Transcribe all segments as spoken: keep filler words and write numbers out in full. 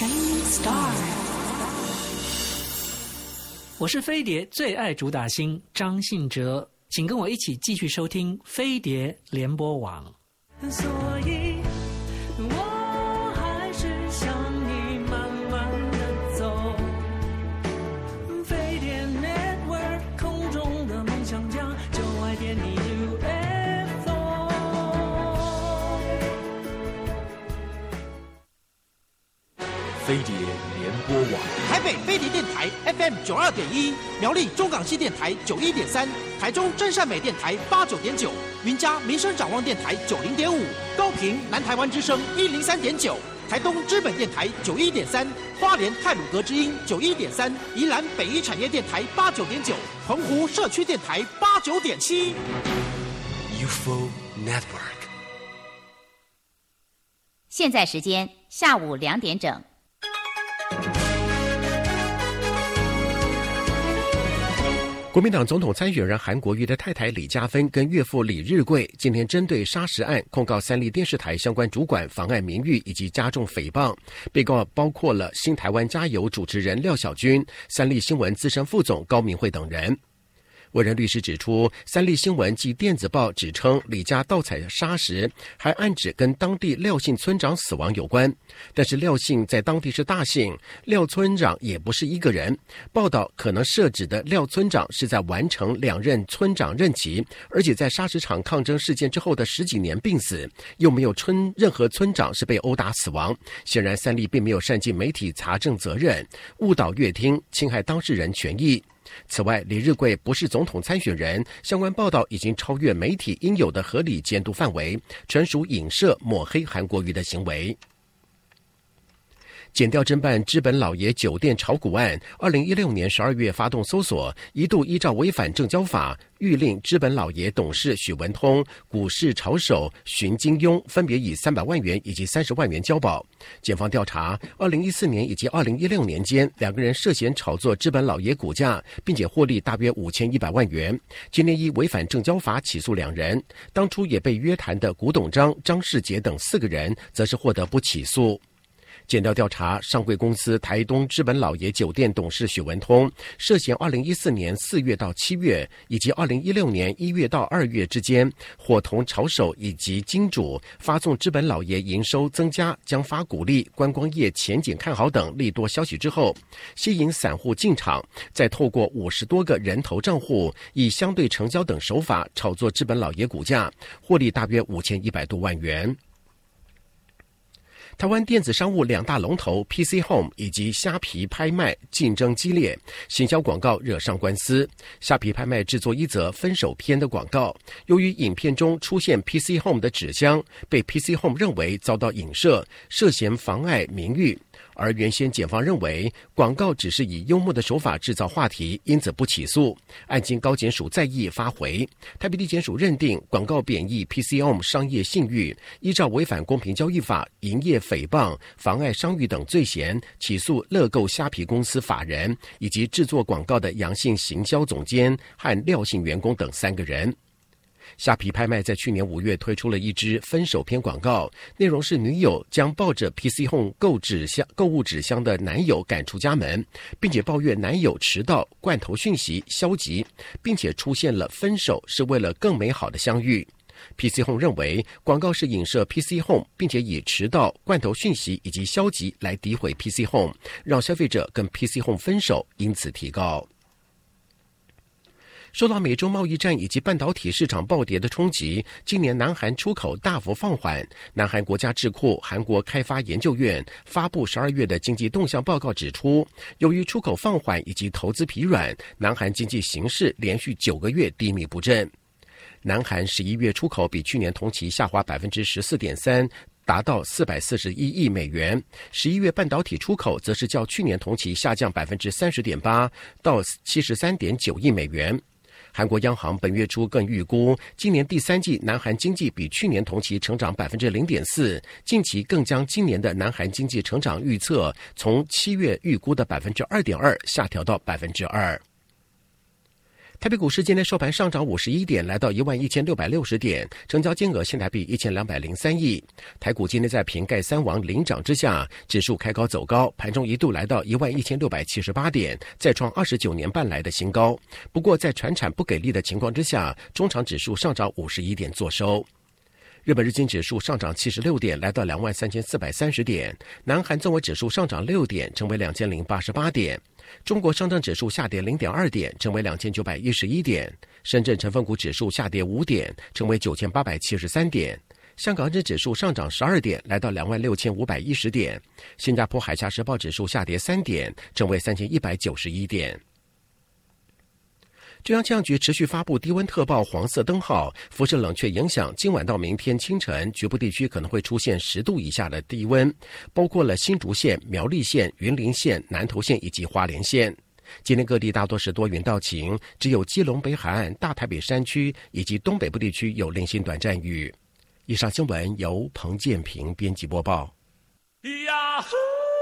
Shining Star。 我是飞碟最爱主打星张信哲，请跟我一起继续收听飞碟联播网。 所以我还是想你慢慢的走，飞碟 Network 空中的梦想家，就爱点你 U F O。 飞碟联播网， 台北飞碟电台 F M 九二点一，苗栗中港系电台九一点三，台中真善美电台八九点九，云嘉民生展望电台九零点五，高屏南台湾之声一零三点九，台东知本电台九一点三，花莲太鲁阁之音九一点三，宜兰北一产业电台八九点九，澎湖社区电台八九点七。 U F O Network。 现在时间下午两点整。 国民党总统参选人韩国瑜的太太李嘉芬跟岳父李日贵今天针对砂石案控告三立电视台相关主管妨碍名誉以及加重诽谤，被告包括了新台湾加油主持人廖小军、三立新闻资深副总高明慧等人。委任律师指出，三立新闻及电子报指称李家盗采砂石，还暗指跟当地廖姓村长死亡有关。但是廖姓在当地是大姓，廖村长也不是一个人。报道可能涉指的廖村长是在完成两任村长任期，而且在砂石场抗争事件之后的十几年病死，又没有村任何村长是被殴打死亡。显然三立并没有善尽媒体查证责任，误导乐听，侵害当事人权益。此外，李日贵不是总统参选人，相关报道已经超越媒体应有的合理监督范围，纯属影射抹黑韩国瑜的行为。检调侦办知本老爷酒店炒股案，二零一六年十二月发动搜索，一度依照违反证交法，谕令知本老爷董事许文通、股市炒手荀金庸分别以三百万元以及三十万元交保。检方调查，二零一四年以及二零一六年间，两个人涉嫌炒作知本老爷股价，并且获利大约五千一百万元。今年依违反证交法起诉两人，当初也被约谈的古董章、张世杰等四个人，则是获得不起诉。检调调查，上柜公司台东知本老爷酒店董事许文通涉嫌二零一四年四月到七月以及二零一六年一月到二月之间，伙同炒手以及金主发送知本老爷营收增加、将发股利、观光业前景看好等利多消息之后，吸引散户进场，再透过五十多个人头账户，以相对成交等手法炒作知本老爷股价，获利大约五千一百多万元。台湾电子商务两大龙头 P C Home 以及虾皮拍卖竞争激烈，行销广告惹上官司。虾皮拍卖制作一则分手篇的广告，由于影片中出现 P C Home 的纸箱，被 P C Home 认为遭到影射，涉嫌妨碍名誉。而原先检方认为广告只是以幽默的手法制造话题，因此不起诉。案经高检署再议发回，台北地检署认定广告贬义 P C Home 商业信誉，依照违反公平交易法、营业诽谤、妨碍商誉等罪嫌，起诉乐购虾皮公司法人以及制作广告的杨姓行销总监和廖姓员工等三个人。虾皮拍卖在去年五月推出了一支分手篇广告，内容是女友将抱着 P C Home 购纸箱购物纸箱的男友赶出家门，并且抱怨男友迟到、罐头讯息、消极，并且出现了分手是为了更美好的相遇。P C Home 认为广告是影射 P C Home， 并且以迟到、罐头讯息以及消极来诋毁 P C Home， 让消费者跟 P C Home 分手，因此提告。受到美洲贸易战以及半导体市场暴跌的冲击，今年南韩出口大幅放缓。南韩国家智库韩国开发研究院发布十二月的经济动向报告指出，由于出口放缓以及投资疲软，南韩经济形势连续九个月低迷不振。南韩十一月出口比去年同期下滑 百分之十四点三，达到四百四十一亿美元。十一月半导体出口则是较去年同期下降 百分之三十点八，到七十三点九亿美元。韩国央行本月初更预估，今年第三季南韩经济比去年同期成长 百分之零点四， 近期更将今年的南韩经济成长预测从七月预估的 百分之二点二 下调到 百分之二。 台北股市今天收盘上涨五十一点，来到一万一千六百六十点，成交金额新台币一千两百零三亿。台股今天在瓶盖三王领涨之下，指数开高走高，盘中一度来到一万一千六百七十八点，再创二十九年半来的新高。不过在传产不给力的情况之下，中场指数上涨五十一点作收。日本日经指数上涨七十六点，来到两万三千四百三十点。南韩综合指数上涨六点，成为两千零八十八点。中国上证指数下跌零点二点，成为两千九百一十一点。深圳成分股指数下跌五点，成为九千八百七十三点。香港日指数上涨十二点，来到两万六千五百一十点。新加坡海峡时报指数下跌三点，成为三千一百九十一点。中央气象局持续发布低温特报黄色灯号，辐射冷却影响，今晚到明天清晨，局部地区可能会出现十度以下的低温，包括了新竹县、苗栗县、云林县、南投县以及花莲县。今天各地大多是多云到晴，只有基隆北海岸、大台北山区以及东北部地区有零星短暂雨。以上新闻由彭建平编辑播报。 呀呼！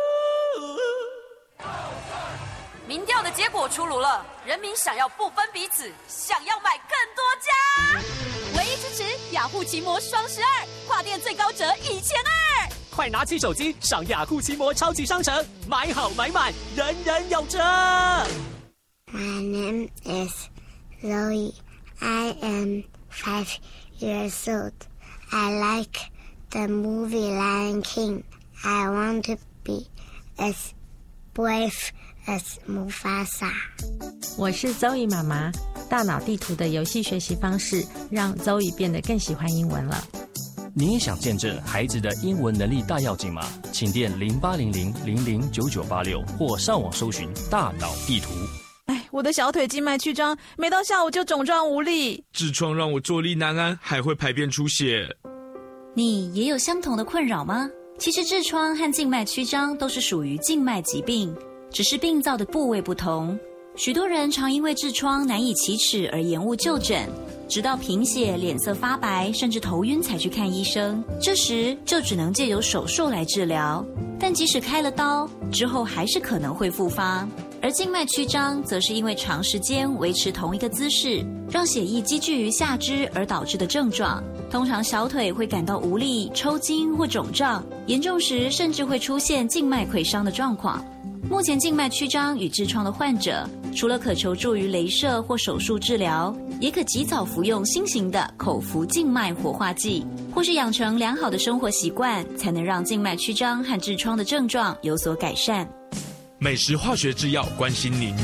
民调的结果出炉了，人民想要不分彼此，想要买更多家。唯一支持雅虎奇摩双十二，跨店最高折一千二。 快拿起手机上雅虎奇摩超级商城，买好买满，人人有折。 My name is Zoe. I am five years old. I like the movie Lion King. I want to be as brave as Mufasa. 我是 Zoe 妈妈，大脑地图的游戏学习方式让 Zoe 变得更喜欢英文了。 你也想见证孩子的英文能力大跃进吗？请电零八零零零零九九八六或上网搜寻大脑地图。 哎，我的小腿静脉曲张，每到下午就肿胀无力。 痔疮让我坐立难安，还会排便出血。 你也有相同的困扰吗？其实痔疮和静脉曲张都是属于静脉疾病，只是病灶的部位不同。许多人常因为痔疮难以启齿而延误就诊，直到贫血、脸色发白，甚至头晕才去看医生。这时就只能借由手术来治疗，但即使开了刀，之后还是可能会复发。而静脉曲张则是因为长时间维持同一个姿势，让血液积聚于下肢而导致的症状。通常小腿会感到无力、抽筋或肿胀，严重时甚至会出现静脉溃伤的状况。目前静脉曲张与痔疮的患者，除了可求助于雷射或手术治疗，也可及早服用新型的口服静脉活化剂，或是养成良好的生活习惯，才能让静脉曲张和痔疮的症状有所改善。 美食化学制药关心您。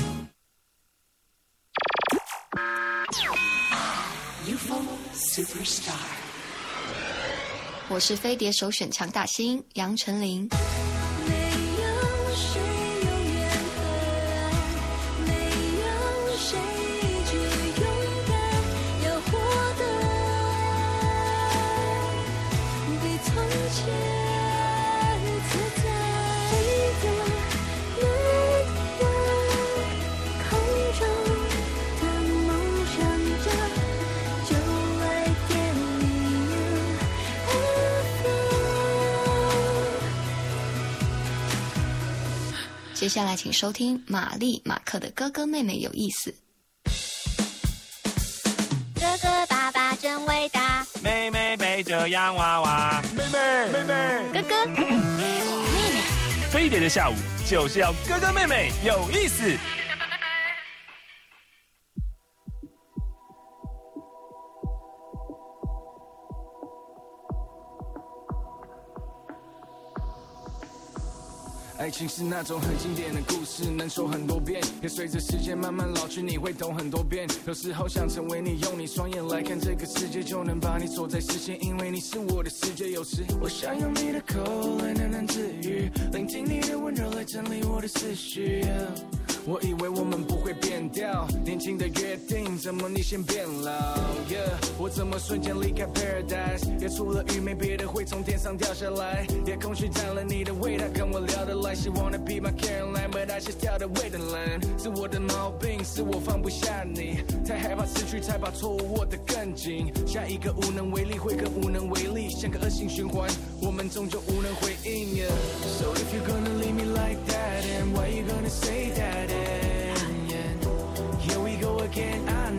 U F O Superstar， 我是飞碟首选强大星杨丞琳。接下来请收听玛丽马克的哥哥妹妹有意思。 哥哥爸爸真伟大， 妹妹背着洋娃娃， 妹妹妹妹哥哥妹妹。 飞碟的下午就是要哥哥妹妹有意思。 爱情是那种很经典的故事，能说很多遍，也随着时间慢慢老去，你会懂很多遍。有时候想成为你，用你双眼来看这个世界，就能把你锁在视线，因为你是我的世界。有时我想用你的口来喃喃自语，聆听你的温柔来整理我的思绪。我以为我们不会变掉，年轻的约定，怎么你先变老 yeah, 我怎么瞬间离开 Paradise， 也除了雨没别的会从天上掉下来，夜空虚占了你的味道，跟我聊得来。She wanna be my Caroline， but I just 跳的way的烂，是我的毛病，是我放不下你，太害怕失去，才把错误握得更紧。下一个无能为力会更无能为力，像个恶性循环，我们终究无能回应。Yeah. So if you're gonna leave me like that, and why you gonna say that? And yeah, here we go again. I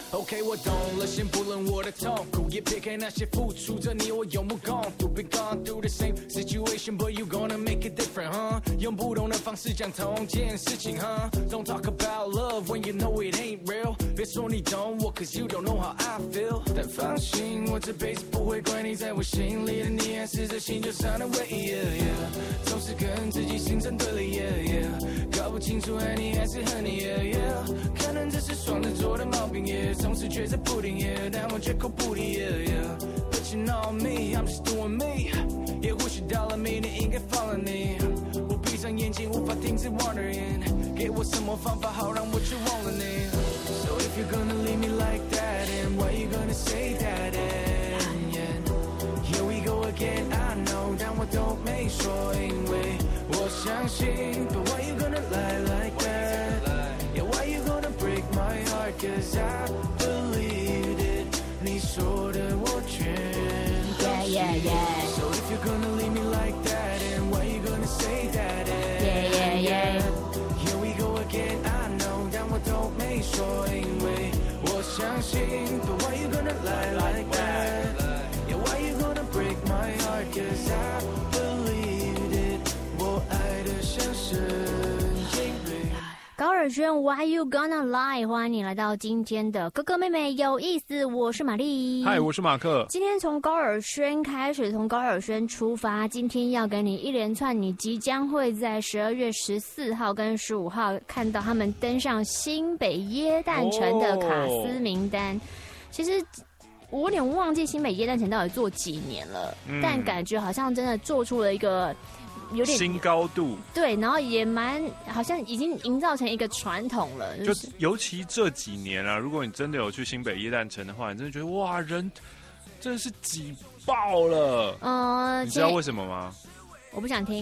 OK， 我懂了，先不论我的痛苦，也别给那些付出着你我有目共睹。Be gone through the same situation, but you gonna make it different, huh？ 用不同的方式讲同件事情， huh？ Don't talk about love when you know it ain't real。别说你懂我 ，cause you don't know how I feel。但放心，我这辈子不会怪你，在我心里的你还是这星球上的唯一。Yeah, yeah， 总是跟自己形成对立。Yeah, yeah， 搞不清楚爱你还是恨你。Yeah, yeah， 可能这是双子座的毛病。Yeah， 总是觉着不定。Yeah， 但我绝口不提。Yeah, yeah，But you know me, I'm just doing me。也或许到了明年应该放了你。我闭上眼睛无法停止 wondering， 给我什么方法好让我去忘了你。So if you're gonna leave me like that, and why you gonna say that? And yeah, here we go again. I know， 但我都没说，因为我相信。But why you gonna lie like that? Yeah, why you gonna break my heart? 'Cause I believed it。你说的我全都信。Yeah, yeah, yeah. So if you're gonna leave me like that, and why you gonna say that? Yeah, yeah, yeah. Here we go again. I know， 但我都没说，因为我相信。But why you gonna lie like that? Yeah, why you gonna break my heart? 'Cause I believed it。我爱的像神。 高尔宣 Why You Gonna Lie， 欢迎你来到今天的哥哥妹妹有意思，我是玛丽。 嗨，我是马克。 今天从高尔宣开始，从高尔宣出发，今天要给你一连串你即将会在十二月十四号跟十五号看到他们登上新北耶诞城的卡司名单。哦、其实我有点忘记新北耶诞城到底做几年了、嗯，但感觉好像真的做出了一个。有点新高度， 对，然后也蛮好像已经营造成一个传统了。就是、 就尤其这几年啊，如果你真的有去新北耶诞城的话，你真的觉得哇，人真的是挤爆了。嗯、呃，你知道为什么吗？ 我不想听。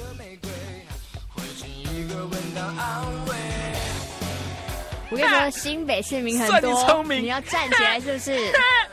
我跟你说，新北市民很多， 算你聪明， 你要站起来是不是？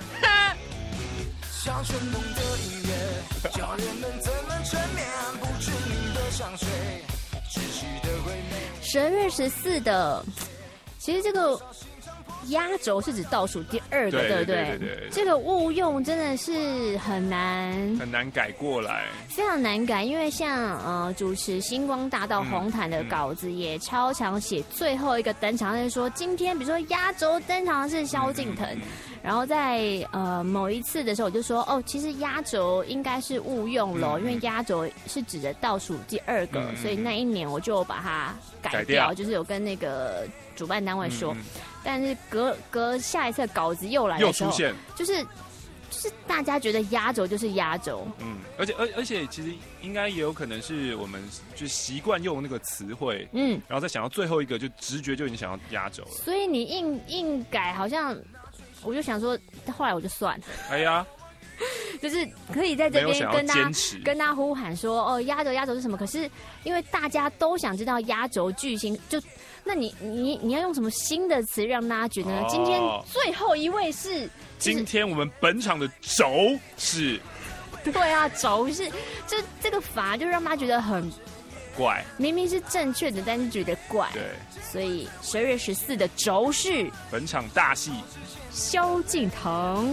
像春梦的音乐，叫人们怎么沉眠不知名的香水，窒息的回味。十二月十四的，其实这个压轴是指倒数第二个，对不对？对对对对，这个误用真的是很难， 很难改过来， 非常难改。因为像呃主持星光大道红毯的稿子也超常写最后一个登场，就是说今天比如说压轴登场的是萧敬腾。嗯嗯然后在呃某一次的时候，我就说哦，其实压轴应该是误用了、嗯，因为压轴是指的倒数第二个、嗯，所以那一年我就把它改 掉, 改掉，就是有跟那个主办单位说。嗯、但是隔隔下一次稿子又来的时候， 又出现， 就是就是大家觉得压轴就是压轴， 嗯，而且而而且其实应该也有可能是我们就习惯用那个词汇，嗯，然后再想到最后一个，就直觉就已经想要压轴了。 所以你硬硬改好像。我就想说，后来我就算了。 哎呀， 就是可以在这边跟他跟他呼喊说，哦，压轴压轴是什么？可是因为大家都想知道压轴巨星，就那你你你要用什么新的词让大家觉得呢？哦、今天最后一位是、就是， 今天我们本场的轴是， 对啊，轴是就这个法就让大家觉得很怪， 明明是正确的，但是觉得怪。 对， 所以十二月十四的轴是本场大戏。 萧敬腾。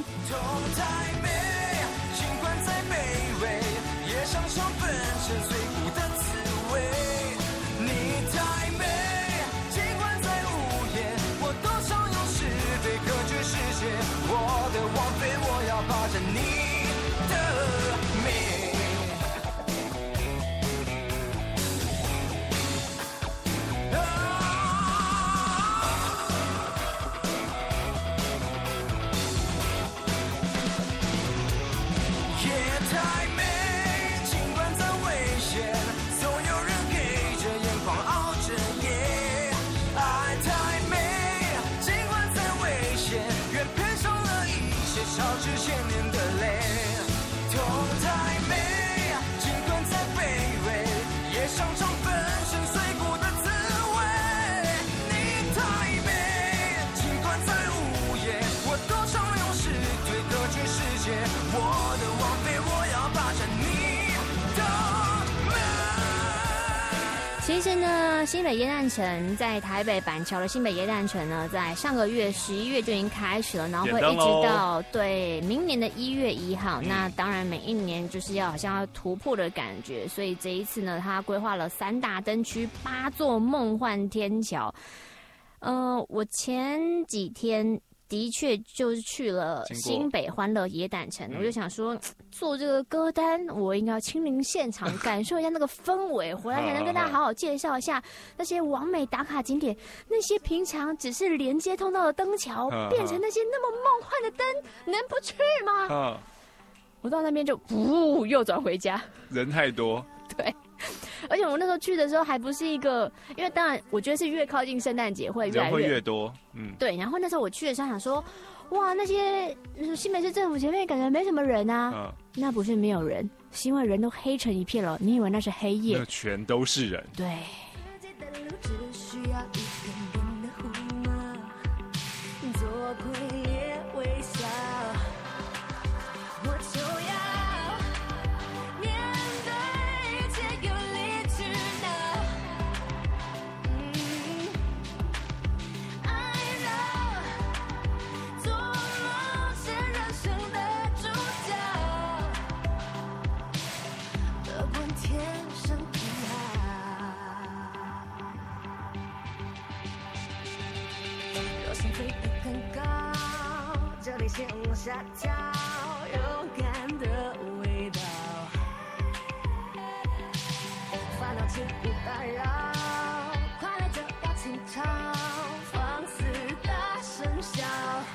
其实呢，新北耶诞城在台北板桥的新北耶诞城呢，在上个月十一月就已经开始了，然后会一直到对明年的一月一号。嗯、那当然每一年就是要好像要突破的感觉，所以这一次呢，它规划了三大灯区、八座梦幻天桥。呃，我前几天的确就是去了新北欢乐耶诞城，我就想说做这个歌单，我应该要亲临现场感受一下那个氛围，回来才能跟大家好好介绍一下那些完美打卡景点，那些平常只是连接通道的灯桥，变成那些那么梦幻的灯，能不去吗？我到那边就呜右转回家， 人太多， 对。而且我那时候去的时候还不是一个，因为当然我觉得是越靠近圣诞节会越来越人会越多，嗯， 对。然后那时候我去的时候想说，哇，那些新北市政府前面感觉没什么人啊，嗯、那不是没有人，是因为人都黑成一片了，你以为那是黑夜？ 那全都是人， 对。 向下跳，勇敢的味道，烦恼请不打扰，快乐就要倾巢，放肆大声笑，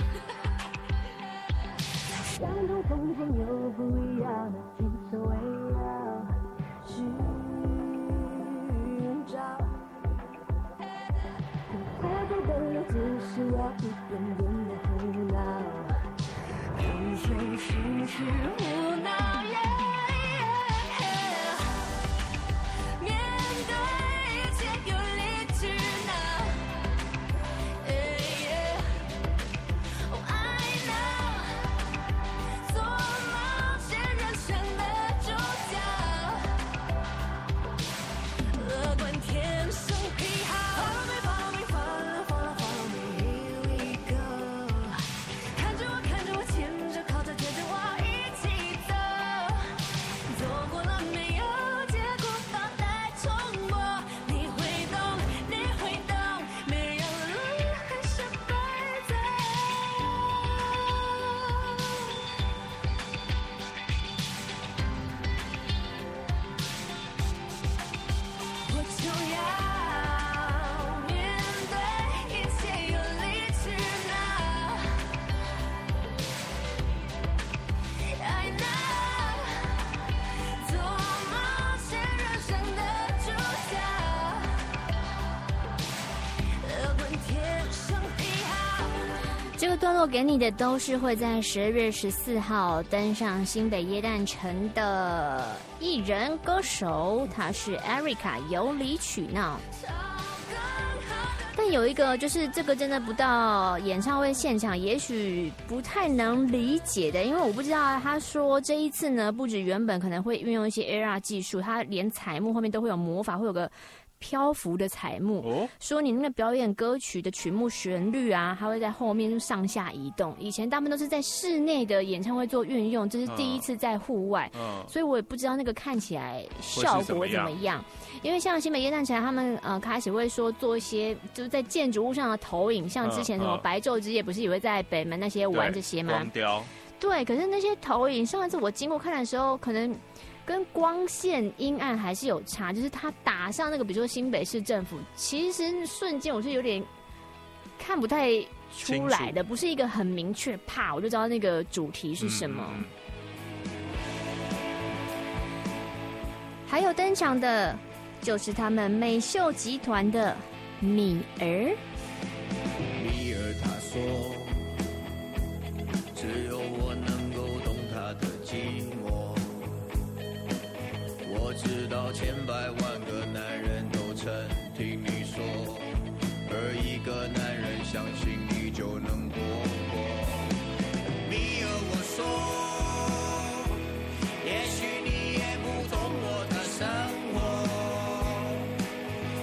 相同空间有不一样的精神围绕，寻找，快走的路只是要一点点的胡闹。跟随心事胡闹， yeah, yeah, 面对一切有理智now, yeah, yeah, oh I know, 做冒险人生的主角，乐观天生癖好 Follow me, follow me, follow, follow, follow me, here we go， 看着我，看着我，牵着靠着，接着我一起走，走过了没有结果倒带重播，你会懂，你会懂，没有路还是会走，我就要面对一切有理智now， I know， 做冒险人生的主角，乐观天生癖好。 这个段落给你的都是会在十二月十四号登上新北耶诞城的艺人歌手，他是 Erica 有理取闹。但有一个就是这个真的不到演唱会现场，也许不太能理解的，因为我不知道他说这一次呢，不止原本可能会运用一些 A R 技术，他连彩幕后面都会有魔法，会有个漂浮的彩幕，哦、说你那个表演歌曲的曲目旋律啊，它会在后面就上下移动。以前大部分都是在室内的演唱会做运用，这是第一次在户外，嗯、所以我也不知道那个看起来效果怎么样。因为像新北耶诞城，他们呃开始会说做一些就是在建筑物上的投影，像之前什么白昼之夜不是也会在北门那些玩这些吗？ 光雕。对， 可是那些投影上一次我经过看的时候，可能跟光线阴暗还是有差，就是它打上那个，比如说新北市政府，其实瞬间我是有点看不太出来的，不是一个很明确，啪我就知道那个主题是什么。嗯、还有登场的就是他们美秀集团的米儿。 米儿他说，只有我能够懂他的寂寞。我知道千百万个男人都曾听你说，而一个男人相信你就能过过。米儿我说，也许你也不懂我的生活，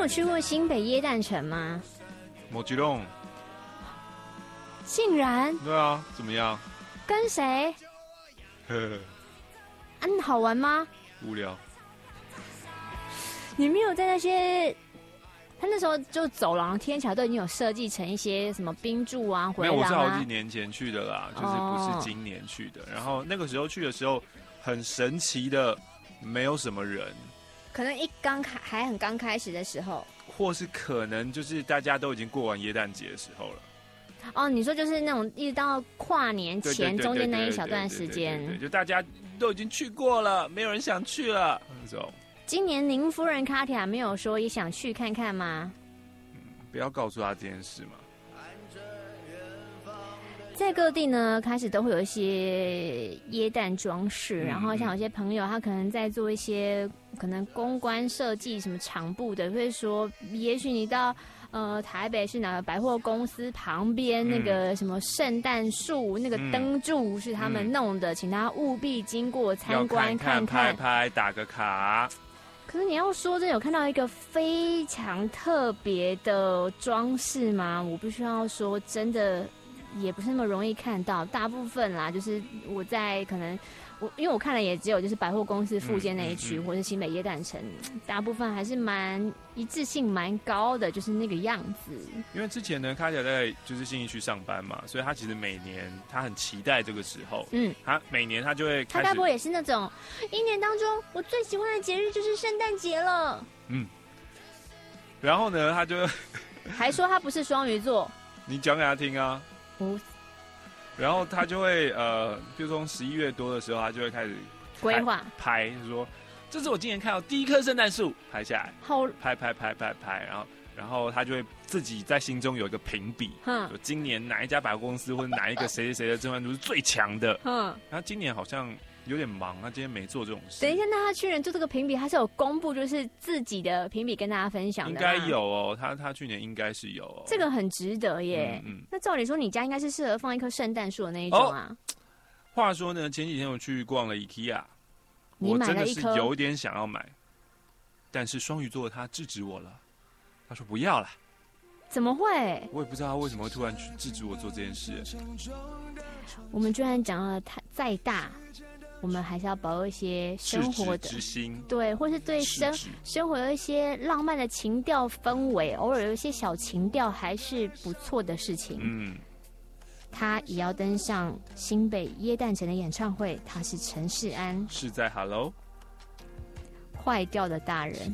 有去过新北耶诞城吗？ 摩吉隆。 竟然？ 对啊，怎么样？ 跟谁？ 呵， 嗯，好玩吗？ 无聊。 你没有在那些，他那时候就走廊、天桥都已经有设计成一些什么冰柱啊、回廊啊。 没有，我是好几年前去的啦，就是不是今年去的。哦、然后那个时候去的时候，很神奇的，没有什么人。 可能一刚开还很刚开始的时候， 或是可能就是大家都已经过完耶诞节的时候了。 哦，你说就是那种一直到跨年前中间那一小段时间， 就大家都已经去过了，没有人想去了那种。 今年林夫人卡提亚没有说也想去看看吗？ 嗯，不要告诉他这件事嘛。 在各地呢，开始都会有一些耶诞装饰，嗯、然后像有些朋友他可能在做一些可能公关设计什么场布的，会说，也许你到呃台北是哪个百货公司旁边那个什么圣诞树、嗯、那个灯柱是他们弄的，嗯、请他务必经过参观看看， 拍拍打个卡。 可是你要说真的有看到一个非常特别的装饰吗？我必须要说真的。也不是那么容易看到，大部分啦，就是我在可能我因为我看了也只有就是百货公司附近那一区，嗯嗯嗯、或是新北耶诞城，大部分还是蛮一致性蛮高的，就是那个样子。 因为之前呢，卡姐在就是信义区上班嘛，所以他其实每年他很期待这个时候，嗯，他每年他就会开始， 他该不会也是那种一年当中我最喜欢的节日就是圣诞节了，嗯， 然后呢，他就还说他不是双鱼座， 你讲给他听啊。 不， 然后他就会呃，比如从十一月多的时候，他就会开始规划拍，就说这是我今年看到第一棵圣诞树，拍下来， 好， 拍拍拍拍拍，然后然后他就会自己在心中有一个评比，嗯，就今年哪一家百货公司或者哪一个谁谁谁的甄嬛图是最强的，嗯，然后今年好像有点忙，他今天没做这种事。 等一下，那他去年做这个评比，他是有公布就是自己的评比跟大家分享的， 应该有哦，他他去年应该是有、哦， 这个很值得耶。嗯嗯，那照理说你家应该是适合放一棵圣诞树的那一种啊。哦、 话说呢，前几天我去逛了 IKEA， 我真的是有一点想要买，但是双鱼座他制止我了，他说不要了。 怎么会？ 我也不知道他为什么会突然去制止我做这件事。 我们居然讲了他再大。我们还是要保有一些生活的之心， 对，或是对生生活有一些浪漫的情调氛围，偶尔有一些小情调还是不错的事情。嗯，他也要登上新北耶诞城的演唱会，他是陈世安， 是在 Hello。 坏掉的大人。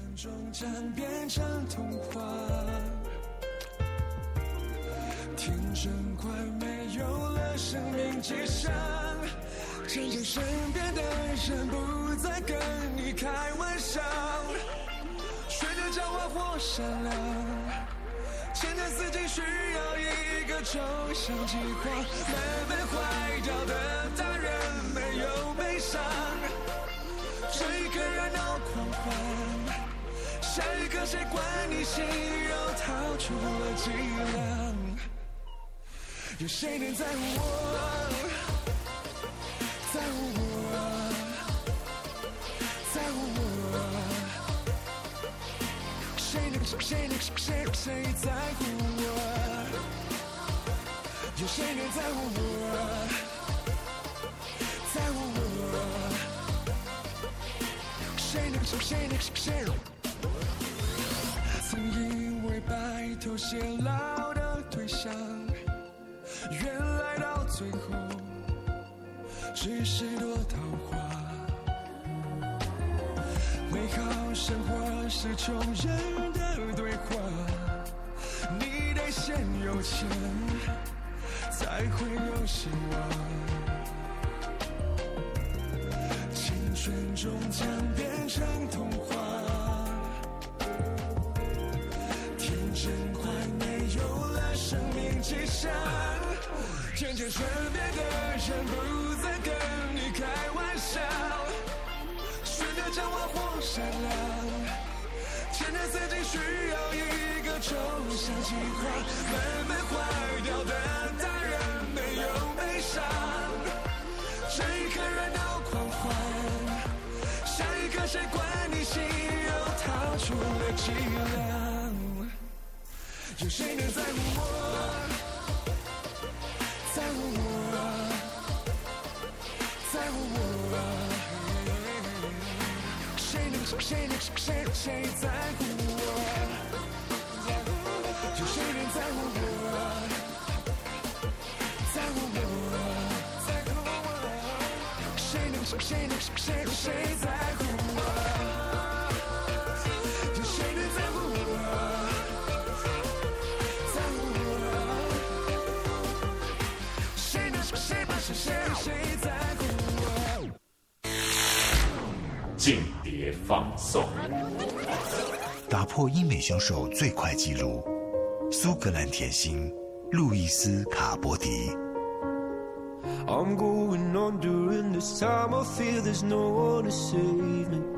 天真快没有了生命迹象。渐渐身边的人不再跟你开玩笑，学着狡猾或善良，前的四季需要一个抽象计划。慢慢坏掉的大人没有悲伤，这一刻热闹狂欢，下一刻谁管你心又掏出了伎俩？有谁能在乎我？在乎我，在乎我，谁能谁能谁谁在乎我？有谁能在乎我？在乎我，谁能谁能谁能？曾因为白头偕老的对象，原来到最后只是朵桃花。美好生活是穷人的对话，你得先有钱才会有希望。青春终将变成童话，天真快没有了生命迹象，渐渐身边的人不再跟你开玩笑，学着狡猾或善良，前的四季需要一个抽象计划。慢慢坏掉的大人没有悲伤，这一刻热闹狂欢，下一刻谁管你心又掏出了伎俩？ 谁能在乎我？在乎我？在乎我？谁能谁能谁谁在乎我？有谁能在乎我？在乎我？在乎我？谁能谁能谁谁在乎我？有谁能在乎我？在乎我？谁能谁能谁谁在乎我？ 间谍放送，打破英美选手最快纪录，苏格兰甜心路易斯·卡伯迪。 I'm going on during this time. I feel there's no one to save me.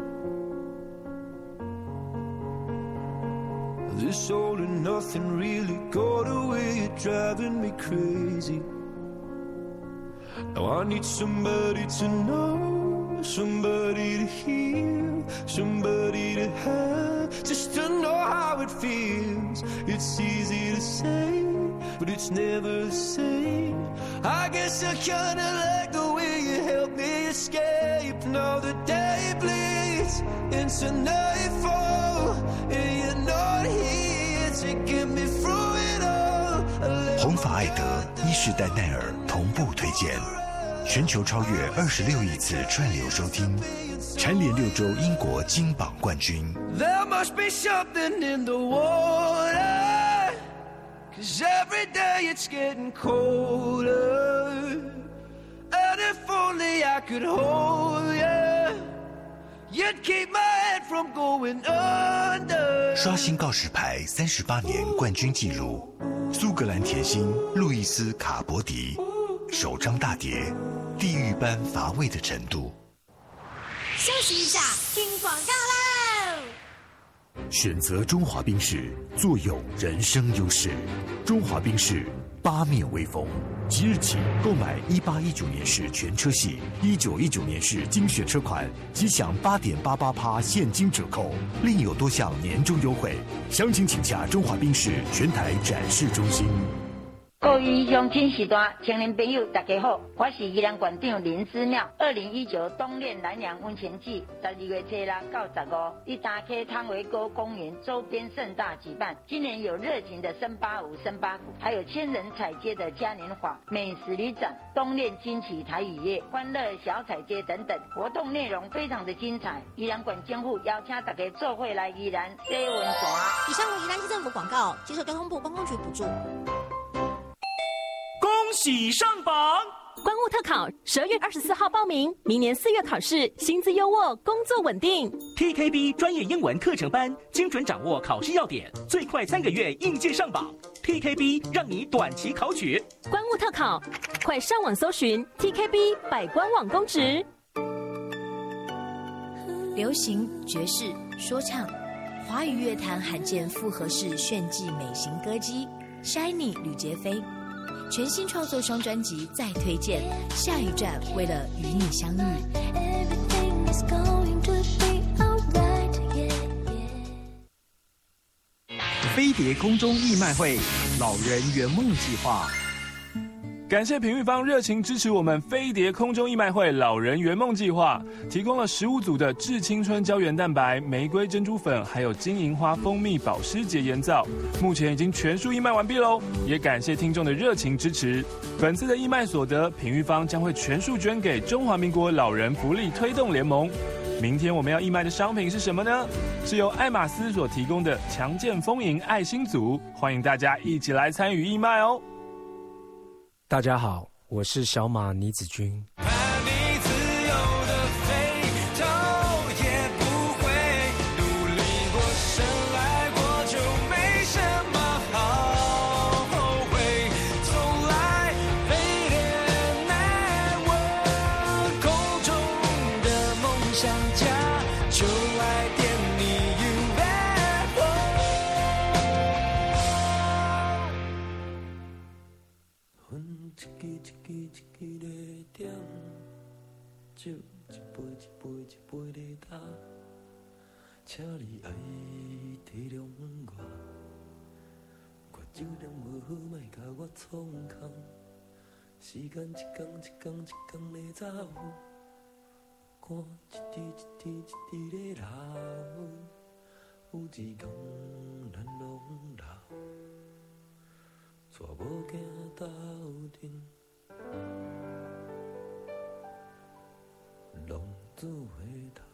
This all and nothing really got away. You're driving me crazy. Now I need somebody to know, somebody to hear, somebody to have, just to know how it feels. It's easy to say, but it's never the same. I guess I kinda like the way you help me escape. Now the day bleeds into nightfall, and you're not here to get me through it all. 红发艾德伊士丹奈尔同步推荐，全球超越二十六亿次串流收听，蝉联六周英国金榜冠军。 There must be something in the water, 'cause every day it's getting colder. And if only I could hold you, you'd keep my head from going under. 刷新告示牌三十八年冠军纪录，苏格兰甜心路易斯·卡伯迪，首张大碟，地狱般乏味的程度。 休息一下，听广告喽。 选择中华宾士，坐有人生优势。中华宾士八面威风，即日起购买一八一九年式全车系、一九一九年式精选车款，即享八点八八趴现金折扣，另有多项年终优惠。详情请洽中华宾士全台展示中心。 各位乡亲时代，青年朋友大家好，我是宜兰县长林思妙。二零一九冬恋南洋温泉季，十二月七日到十五，一打开汤围沟公园周边盛大举办。今年有热情的森巴舞、森巴鼓，还有千人踩街的嘉年华、美食旅展、冬恋惊奇台语夜、欢乐小踩街等等，活动内容非常的精彩。宜兰县政府邀请大家做伙来宜兰洗温泉。 以上为宜兰市政府广告，接受交通部观光局补助。 恭喜上榜！ 观务特考十二月二十四号报名，明年四月考试，薪资优渥，工作稳定。 T K B 专业英文课程班，精准掌握考试要点，最快三个月应届上榜。T K B 让你短期考取。 观务特考，快上网搜寻 T K B 百官网公职。 流行、爵士、说唱，华语乐坛罕见复合式炫技美型歌姬 Shiny 吕杰飞。全新创作双专辑再推荐，下一站为了与你相遇。 飞碟空中义卖会老人圆梦计划。 感谢品玉坊热情支持我们飞碟空中义卖会老人圆梦计划，提供了十五组的致青春胶原蛋白、玫瑰珍珠粉，还有金银花蜂蜜保湿洁颜皂，目前已经全数义卖完毕喽。也感谢听众的热情支持。本次的义卖所得，品玉坊将会全数捐给中华民国老人福利推动联盟。明天我们要义卖的商品是什么呢？是由爱马仕所提供的强健丰盈爱心组，欢迎大家一起来参与义卖哦。 大家好，我是小马倪子君。请你爱体谅我，我酒量无好，莫甲我创空。时间一天一天一天在走，汗一滴一滴一滴在流。有一天咱拢老，带某囝斗阵，浪子回头。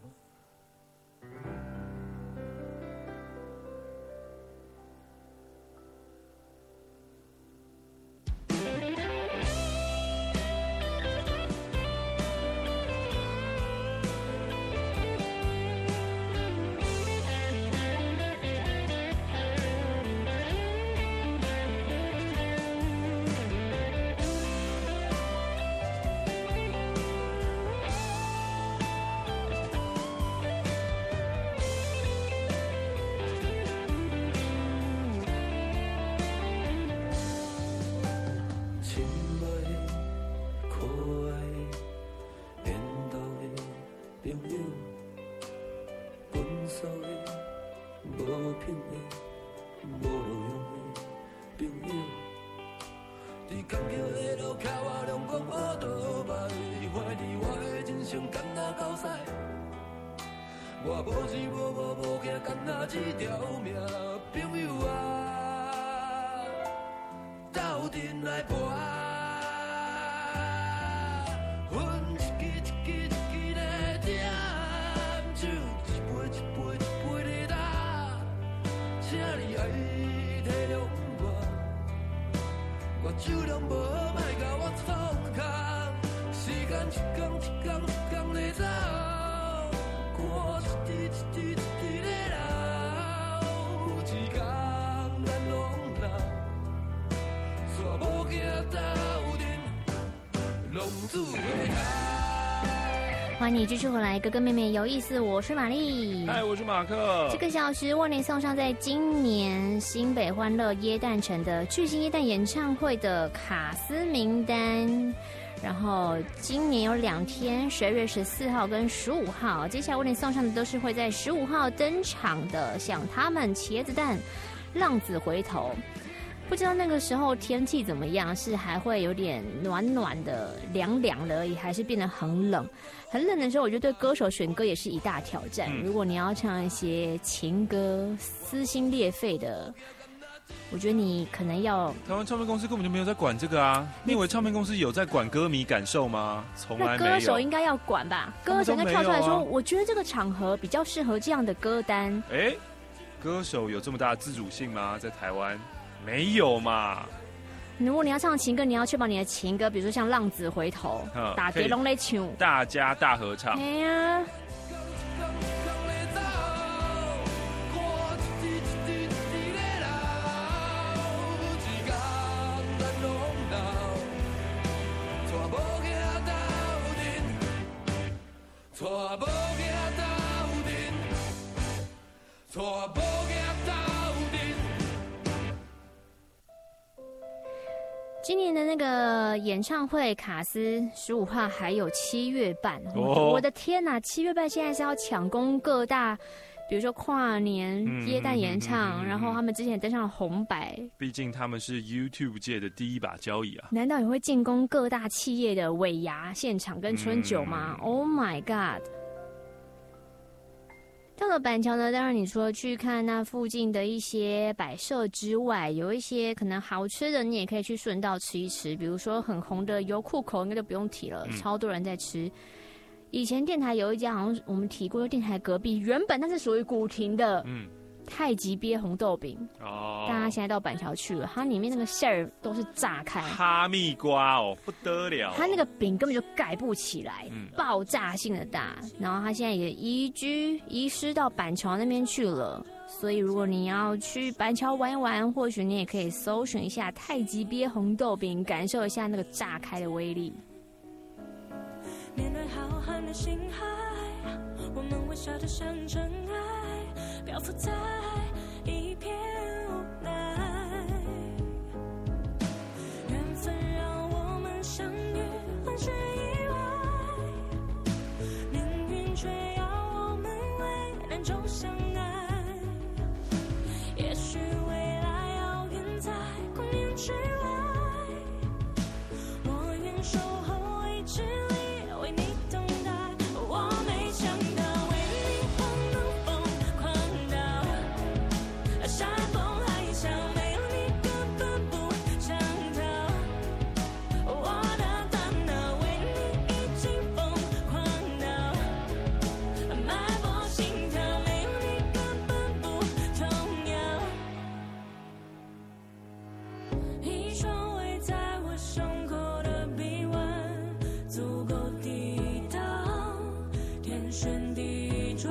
我无钱无无无惊，干那一条命，朋友啊，斗阵来搏。阮一支一支一支在点酒，一杯一杯一杯在打，请你爱体谅我，我酒量无好，莫甲我创空，时间一天一天一天在走。汗一滴一滴一滴在流，有一天咱拢老，带某囝斗阵，浪子回头。 欢迎你继续回来，哥哥妹妹有意思，我是玛丽， 嗨，我是马克。 这个小时为你送上在今年新北欢乐耶诞城的巨星耶诞演唱会的卡司名单。然后今年有两天，十二月十四号跟十五号，接下来为你送上的都是会在十五号登场的，像他们茄子蛋、浪子回头。不知道那个时候天气怎么样，是还会有点暖暖的、凉凉的而已，还是变得很冷？很冷的时候，我觉得对歌手选歌也是一大挑战。嗯、如果你要唱一些情歌、撕心裂肺的。我觉得你可能要， 台湾唱片公司根本就没有在管这个啊！你以为唱片公司有在管歌迷感受吗？从来没有。 那歌手应该要管吧？歌手应该跳出来说，我觉得这个场合比较适合这样的歌单。 哎、欸，歌手有这么大的自主性吗？在台湾没有嘛？ 如果你要唱情歌，你要确保你的情歌，比如说像《浪子回头》、打碟龙雷唱， 大家大合唱。 哎呀。 带某囝斗阵，带某囝斗阵。 今年的那个演唱会卡司十五号还有七月半，哦、我的天哪！七月半现在是要抢攻各大，比如说跨年耶诞演唱，嗯、然后他们之前也登上了红白。 毕竟他们是 YouTube 界的第一把交椅啊！ 难道也会进攻各大企业的尾牙现场跟春酒吗、嗯、？Oh my god！ 到了板桥呢，当然你除了去看那附近的一些摆设之外，有一些可能好吃的，你也可以去顺道吃一吃。比如说很红的油库口，应该就不用提了，嗯、超多人在吃。以前电台有一家，好像我们提过，电台隔壁原本它是属于古亭的，嗯，太极鳖红豆饼哦，大家现在到板桥去了，它里面那个馅儿都是炸开， 哈密瓜哦，不得了， 它那个饼根本就盖不起来，嗯、爆炸性的大。然后它现在也移居移师到板桥那边去了，所以如果你要去板桥玩一玩，或许你也可以搜寻一下太极鳖红豆饼，感受一下那个炸开的威力。 面对浩瀚的星海，我们微笑得像尘埃，漂浮在一片无奈。缘分让我们相遇，很是意外，命运却要我们为难中相爱。也许未来遥远在守候一直里为你等待，我没想到为你我能疯狂到山崩海啸，没有你根本不想逃。我的大脑为你已经疯狂到脉搏心跳，没有你根本不重要。一双围在我胸口的臂弯，足够抵挡天旋地转，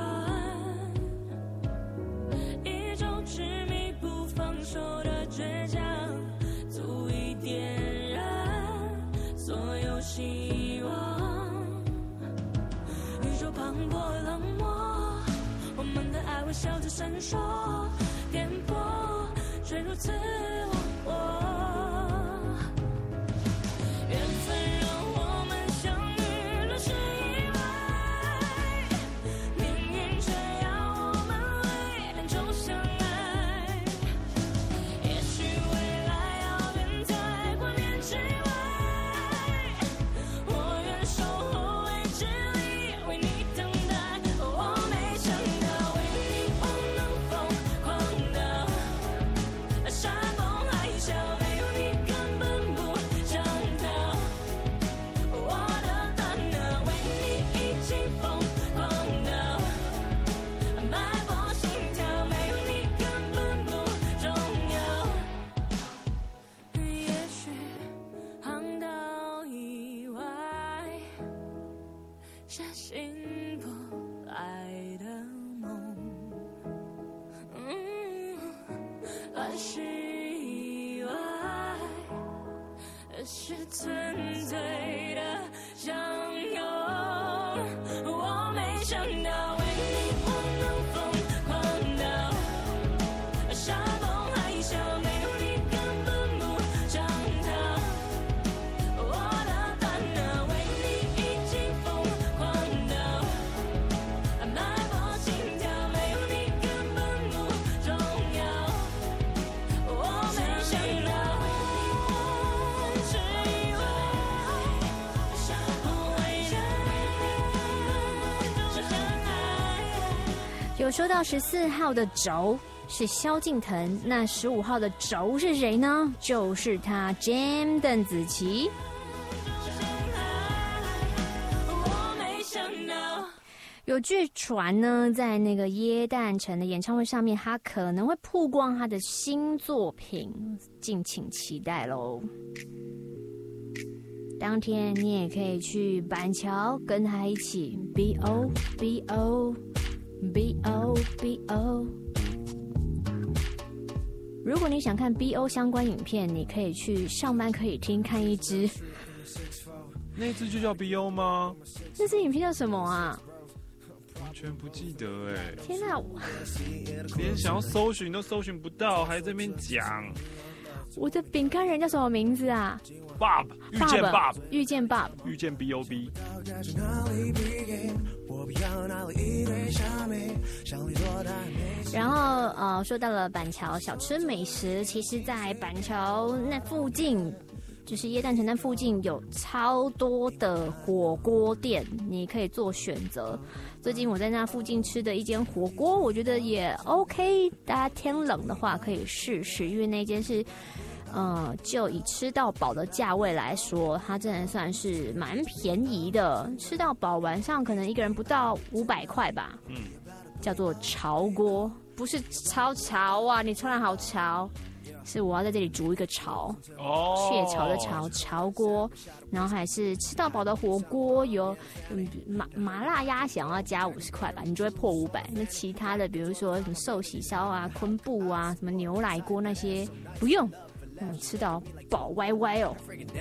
一周执迷不放手的倔强，足以点燃所有希望。宇宙磅礴冷漠，我们的爱微笑着闪烁，颠簸却如此忘我。缘分让我们相遇了是意外，命运却要我们为难就相爱。也许未来遥远在观念之外，我愿守候未知里为你等待。我没想到为你我能疯狂到山崩海啸，没有你根本不想逃。我的大脑为你已经疯狂到脉搏心跳，没有你根本不重要。也许航道以外是醒不来的梦，嗯，而是意外，是纯粹的相拥。我没想到为你我能疯狂到山崩海啸，没有你根本不想逃。我的大脑为你已经疯狂到脉搏心跳，没有你根本不重要。我没想到是意外，无谓的就相爱。 有收到十四号的轴是萧敬腾，那十五号的轴是谁呢？就是他 Jam 邓紫棋。 我没想到有据传呢，在那个耶诞城的演唱会上面，他可能会曝光他的新作品，敬请期待喽。当天你也可以去板桥跟他一起 B O B O B O B O。如果你想看 B O 相关影片，你可以去上班可以听看一支。 那支就叫 B O 吗？ 那支影片叫什么啊？ 完全不记得哎！ 天哪， 连想要搜寻都搜寻不到，还在这边讲。 我的饼干人叫什么名字啊 ？Bob， 遇见 Bob， 遇见 Bob， 遇见 B O B。 然后呃，说到了板桥小吃美食，其实在板桥那附近，就是耶诞城那附近有超多的火锅店，你可以做选择。最近我在那附近吃的一间火锅，我觉得也 OK， 大家天冷的话可以试试，因为那间是。呃，就以吃到饱的价位来说，它真的算是蛮便宜的。吃到饱，晚上可能一个人不到五百块吧。嗯，叫做潮锅，不是潮潮啊，你突然好潮，是我要在这里煮一个潮，哦，雀巢的巢潮锅，然后还是吃到饱的火锅，有嗯麻麻辣鸭想要加五十块吧，你就会破五百。那其他的，比如说什么寿喜烧啊、昆布啊、什么牛奶锅那些，不用。嗯，吃到饱歪歪哦。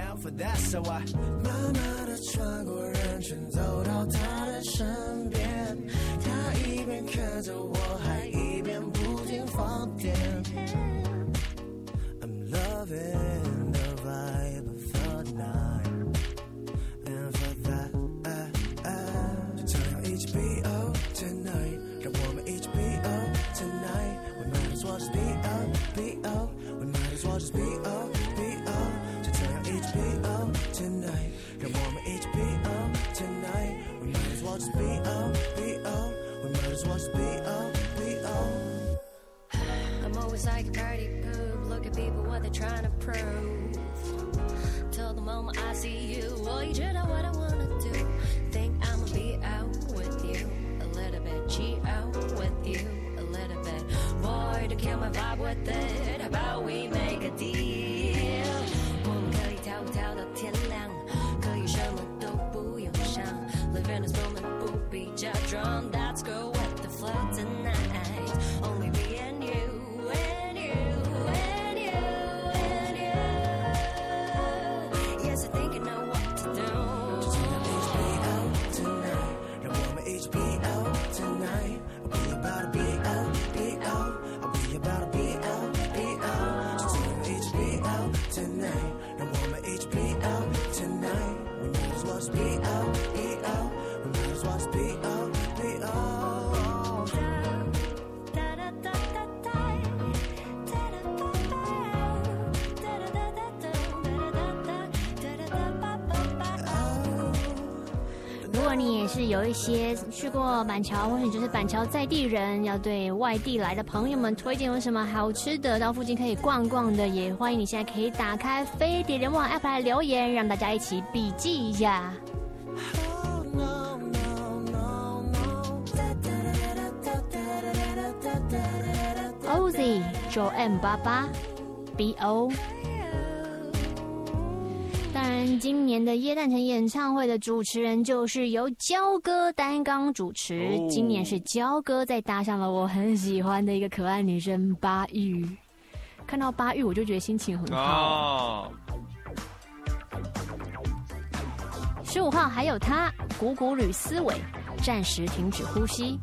慢慢的穿过人群，走到他的身边，他一边看着我，还一边不停放电。I'm loving the vibe of the night, and for that, uh, uh, 就这样一起 B O tonight， 让我们一起 B O tonight， we might as well just be up, be up。Just be up, be up， 就这样一直 be up tonight。 see you. 我已知道 what I wanna do. Think I'ma be out with you. A little bit cheat out with you. A little bit. Boy, to kill my vibe with it. How about we make a deal? 我们可以跳舞跳到天亮，可以什么都不用想。Live in this moment 不必假装。Let's go with the flow tonight. Only me and you, and you, and you, and you. Yes, I think I know what to do. 就这样一起 be out tonight， 让我们一起 be out tonight. We about to be out, be out. We about to be out, be out. 就这样一起 be out tonight， 让我们一起 be out tonight. We might as well just be out, be out. We might as well just be out, be out.如果你也是有一些去过板桥，或者你就是板桥在地人，要对外地来的朋友们推荐有什么好吃的，到附近可以逛逛的，也欢迎你现在可以打开飞碟人网 App 来留言，让大家一起笔记一下。O Z 九 M 八八 B O。当然，今年的耶诞城演唱会的主持人就是由焦哥担纲主持。Oh. 今年是焦哥再搭上了我很喜欢的一个可爱女生巴玉。看到巴玉，我就觉得心情很好。十、oh. 五号还有他，股骨吕思伟，暂时停止呼吸。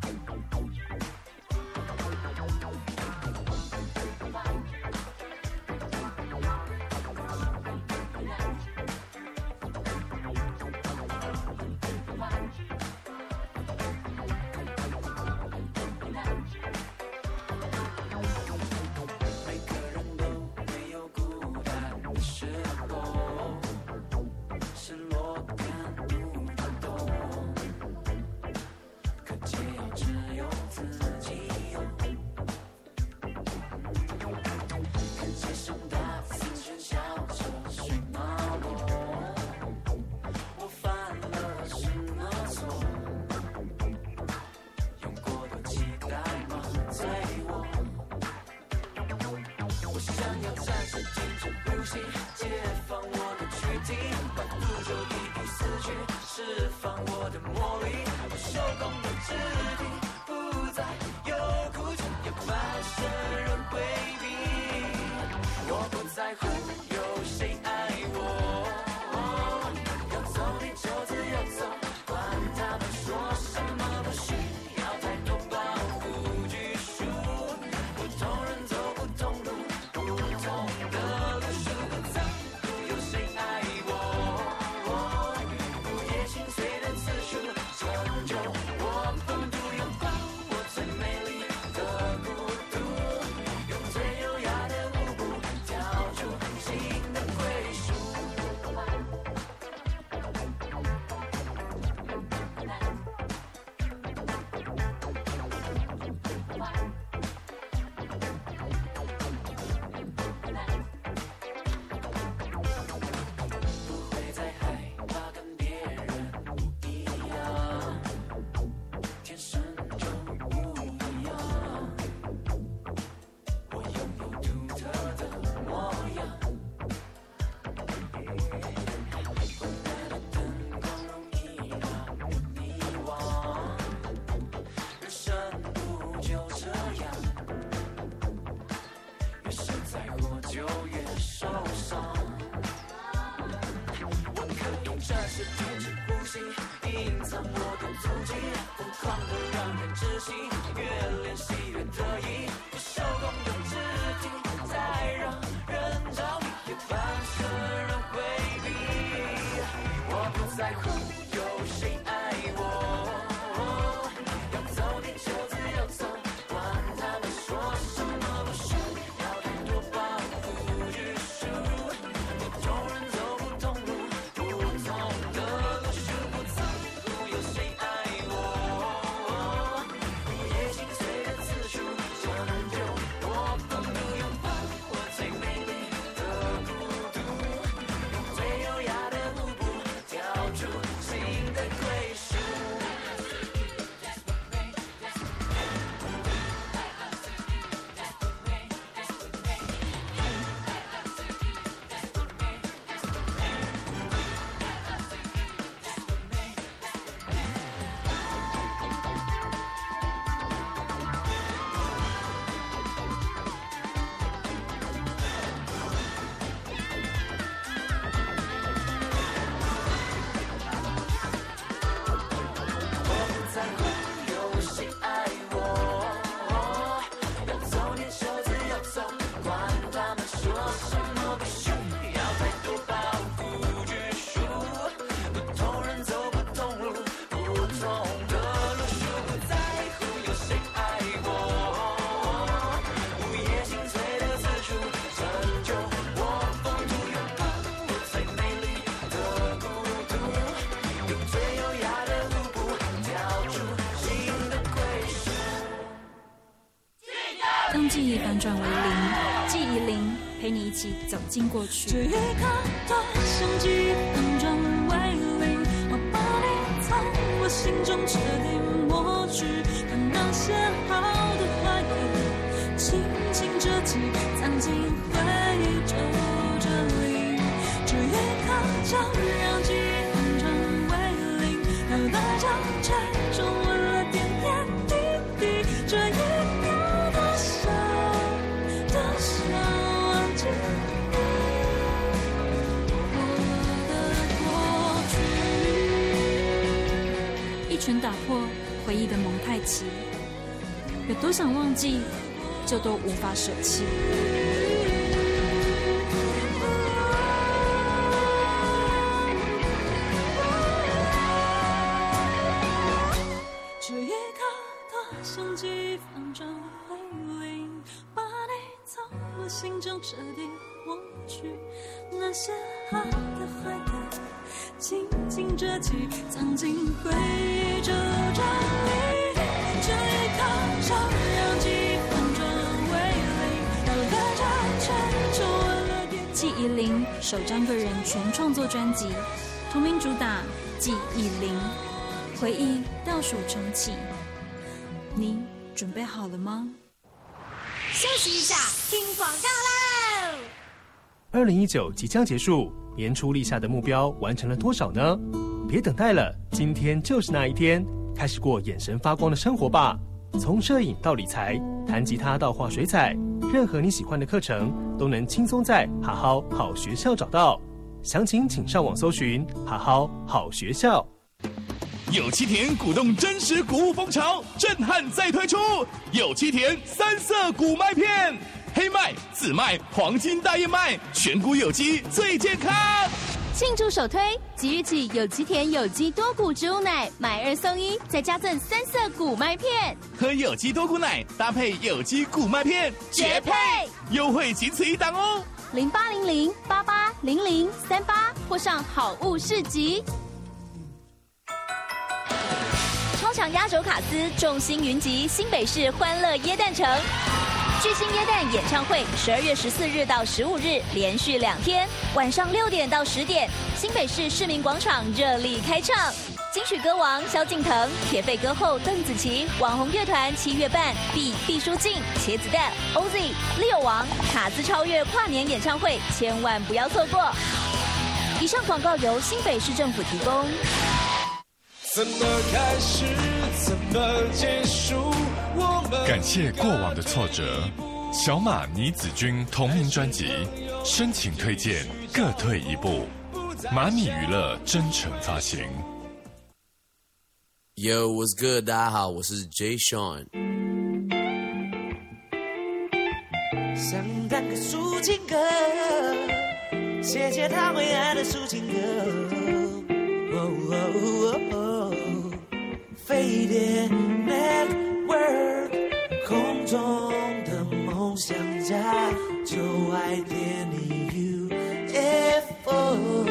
记忆反转为零，记忆零，陪你一起走进过去。 这一刻多像记忆反转为零，我把你从我心中彻底抹去，把那些好的坏的轻轻折起，藏进回忆就这里。这一刻就让记忆反转为零，让大家却重温了点点滴滴。这一秒多想多想忘记你，我的过去。 一拳打破回忆的蒙太奇，有多想忘记，就都无法舍弃。 这一刻多想记忆反转为零，把你从我心中彻底抹去，那些好的坏的轻轻折起，藏进回忆就这里。这一刻就让记忆反转为零，让大家全重温了点。 记忆零首张个人全创作专辑，同名主打记忆零，回忆倒数重启，你准备好了吗？ 休息一下，听广告喽！ 二零一九即将结束，年初立下的目标完成了多少呢？别等待了，今天就是那一天，开始过眼神发光的生活吧！从摄影到理财，弹吉他到画水彩，任何你喜欢的课程都能轻松在好好好学校找到。详情请上网搜寻好好好学校。 有七田鼓动真实谷物风潮，震撼再推出有七田三色谷麦片，黑麦、紫麦、黄金大燕麦，全谷有机最健康。 庆祝首推，即日起有机田有机多谷植物奶买二送一，再加赠三色谷麦片。 喝有机多谷奶搭配有机谷麦片， 绝配！ 优惠仅此一档哦！ 零八零零八八零零三八或上好物市集。超强压轴卡司，众星云集，新北市欢乐耶诞城。巨星耶诞演唱会，十二月十四日到十五日，连续两天，晚上六点到十点，新北市市民广场热力开唱。金曲歌王萧敬腾、铁肺歌后邓紫棋、网红乐团七月半、毕毕书尽、茄子蛋、O Z、Leo 王、卡斯超越跨年演唱会，千万不要错过。以上广告由新北市政府提供。 怎么开始，怎么结束？我们感谢过往的挫折。小马倪子君同名专辑，深情推荐，各退一步。马米娱乐真诚发行。 Yo, what's good？ 大家好，我是 Jay Sean。 想当个抒情歌，写写他会爱的抒情歌。哦哦哦哦，飞碟 Network， 空中的梦想家，就爱点你 U F O。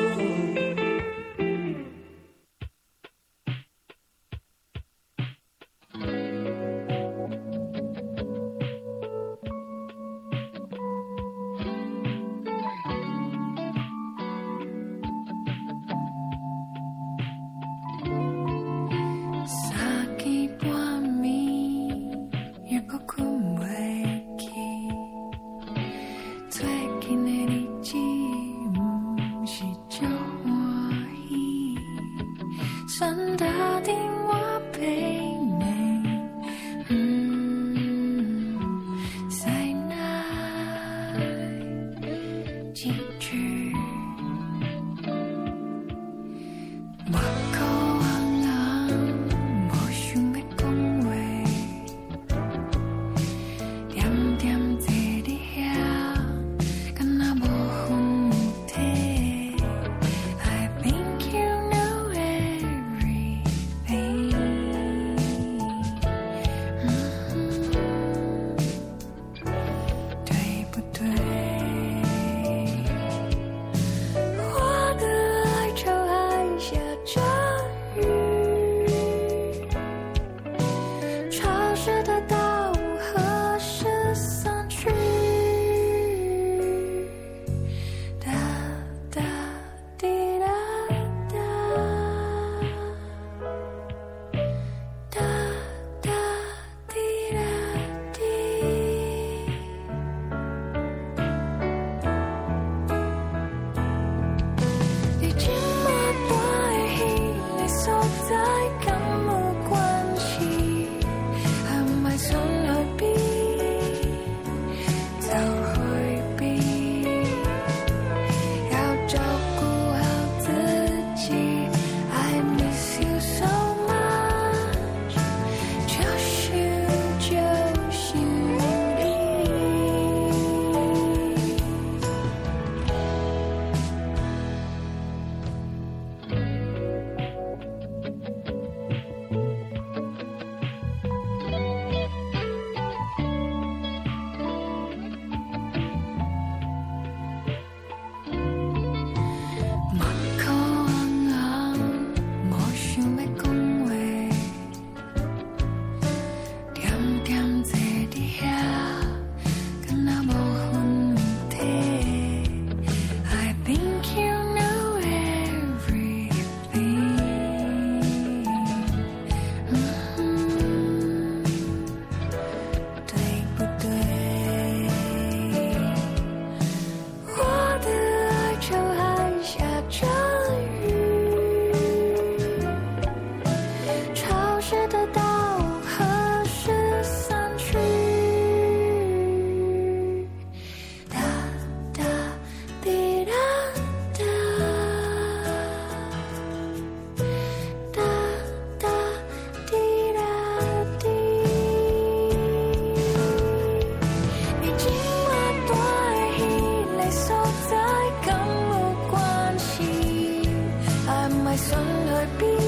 信去邊，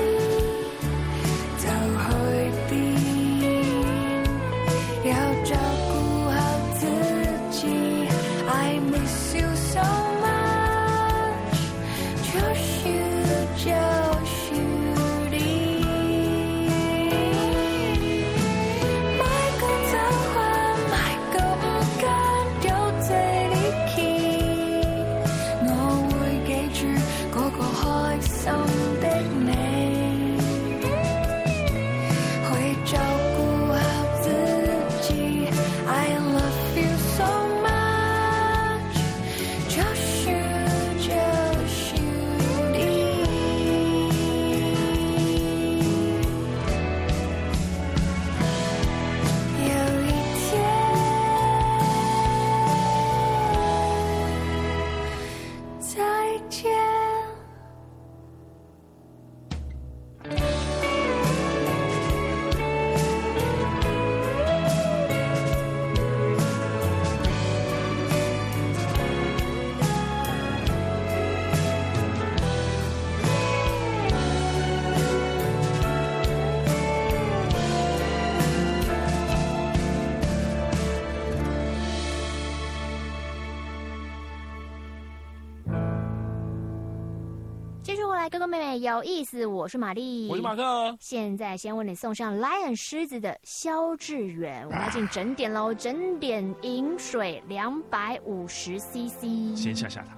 就去邊，要照顧好自己。I miss you so much， 就是就是你。買個電話，買個唔敢掉在你期，我會記住嗰個開心的你，會照顧好自己。I love you so much， 就是就是你。有一天再见。 继续回来，哥哥妹妹有意思，我是玛丽， 我是马克。 现在先为你送上 Lion 狮子的萧志远，我们要进整点喽，整点饮水两百五十 C C， 先下下它。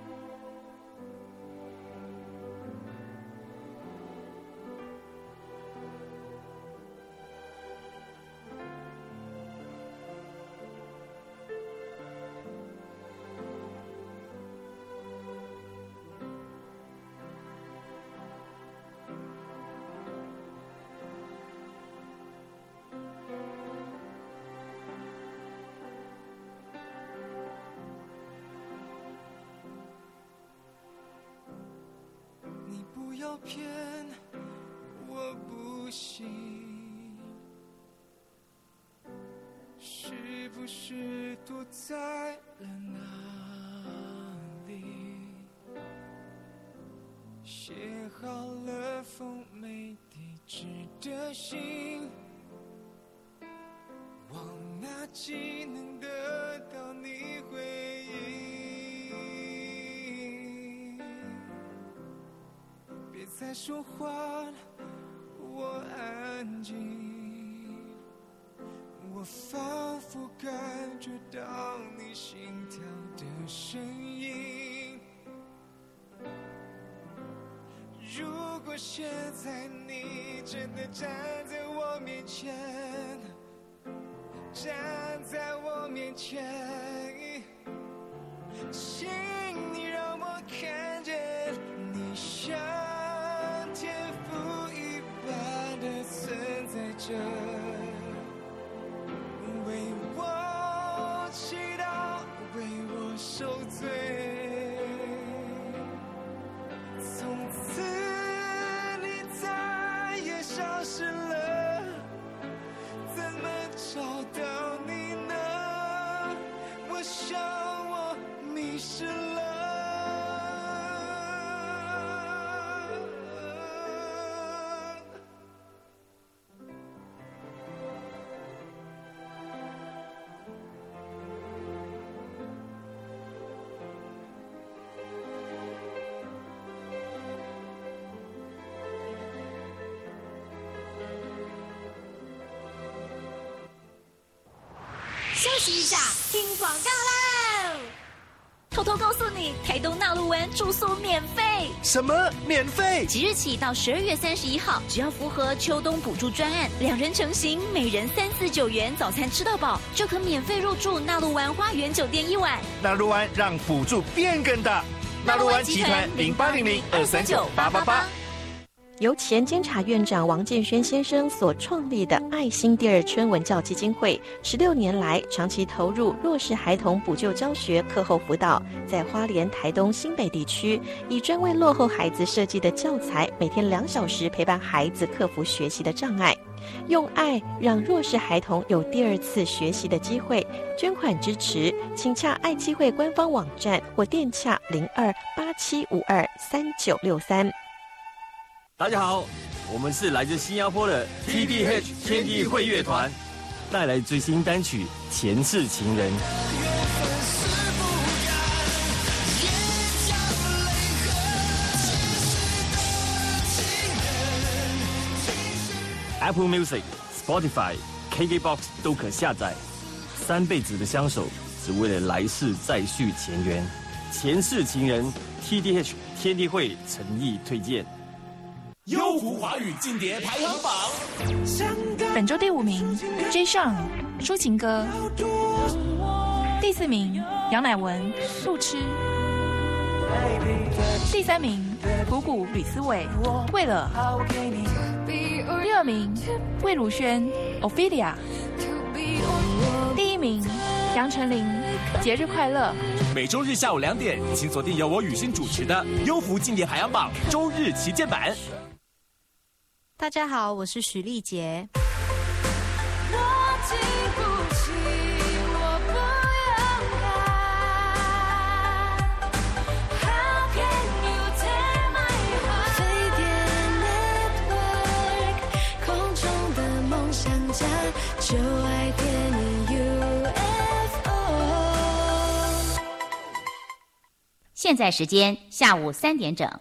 你不要骗我不行，是不是躲在了哪里？写好了封没地址的信，往哪寄能得到你回应？别再说话了，我安静，我仿佛感觉到你心跳的声音。如果现在你真的站在我面前，站在我面前，请你让我看见你像天赋一般的存在着，为我祈祷，为我受罪。从此你再也消失了，怎么找到你呢？我想我迷失了。 休息一下，听广告喽！ 偷偷告诉你，台东纳鹿湾住宿免费。 什么免费？ 即日起到十二月三十一号，只要符合秋冬补助专案，两人成行，每人三四九元，早餐吃到饱，就可免费入住纳鹿湾花园酒店一晚。 纳鹿湾让补助变更大。纳鹿湾集团零八零零二三九八八八。 由前监察院长王建轩先生所创立的爱心第二春文教基金会，十六年来长期投入弱势孩童补救教学、课后辅导，在花莲、台东、新北地区，以专为落后孩子设计的教材，每天两小时陪伴孩子克服学习的障碍，用爱让弱势孩童有第二次学习的机会。捐款支持，请洽爱基会官方网站或电洽零二八七五二三九六三。 大家好，我们是来自新加坡的 T D H 天地会乐团，带来最新单曲《前世情人》。Apple Music、Spotify、K K B O X 都可下载。三辈子的相守，只为了来世再续前缘。前世情人 ，T D H 天地会诚意推荐。 优福华语经典排行榜， 本周第五名 J. Sean 抒情歌，第四名杨乃文路痴，第三名朴谷吕思伟为了，第二名魏如萱 Ophelia， 第一名杨丞琳节日快乐。 每周日下午两点，请锁定由我雨欣主持的优福经典排行榜周日旗舰版。 大家好，我是许丽杰。 我经不起，我不勇敢。How can you take my heart？ 飞碟 Network， 空中的梦想家，就爱电影 U F O。 现在时间下午三点整。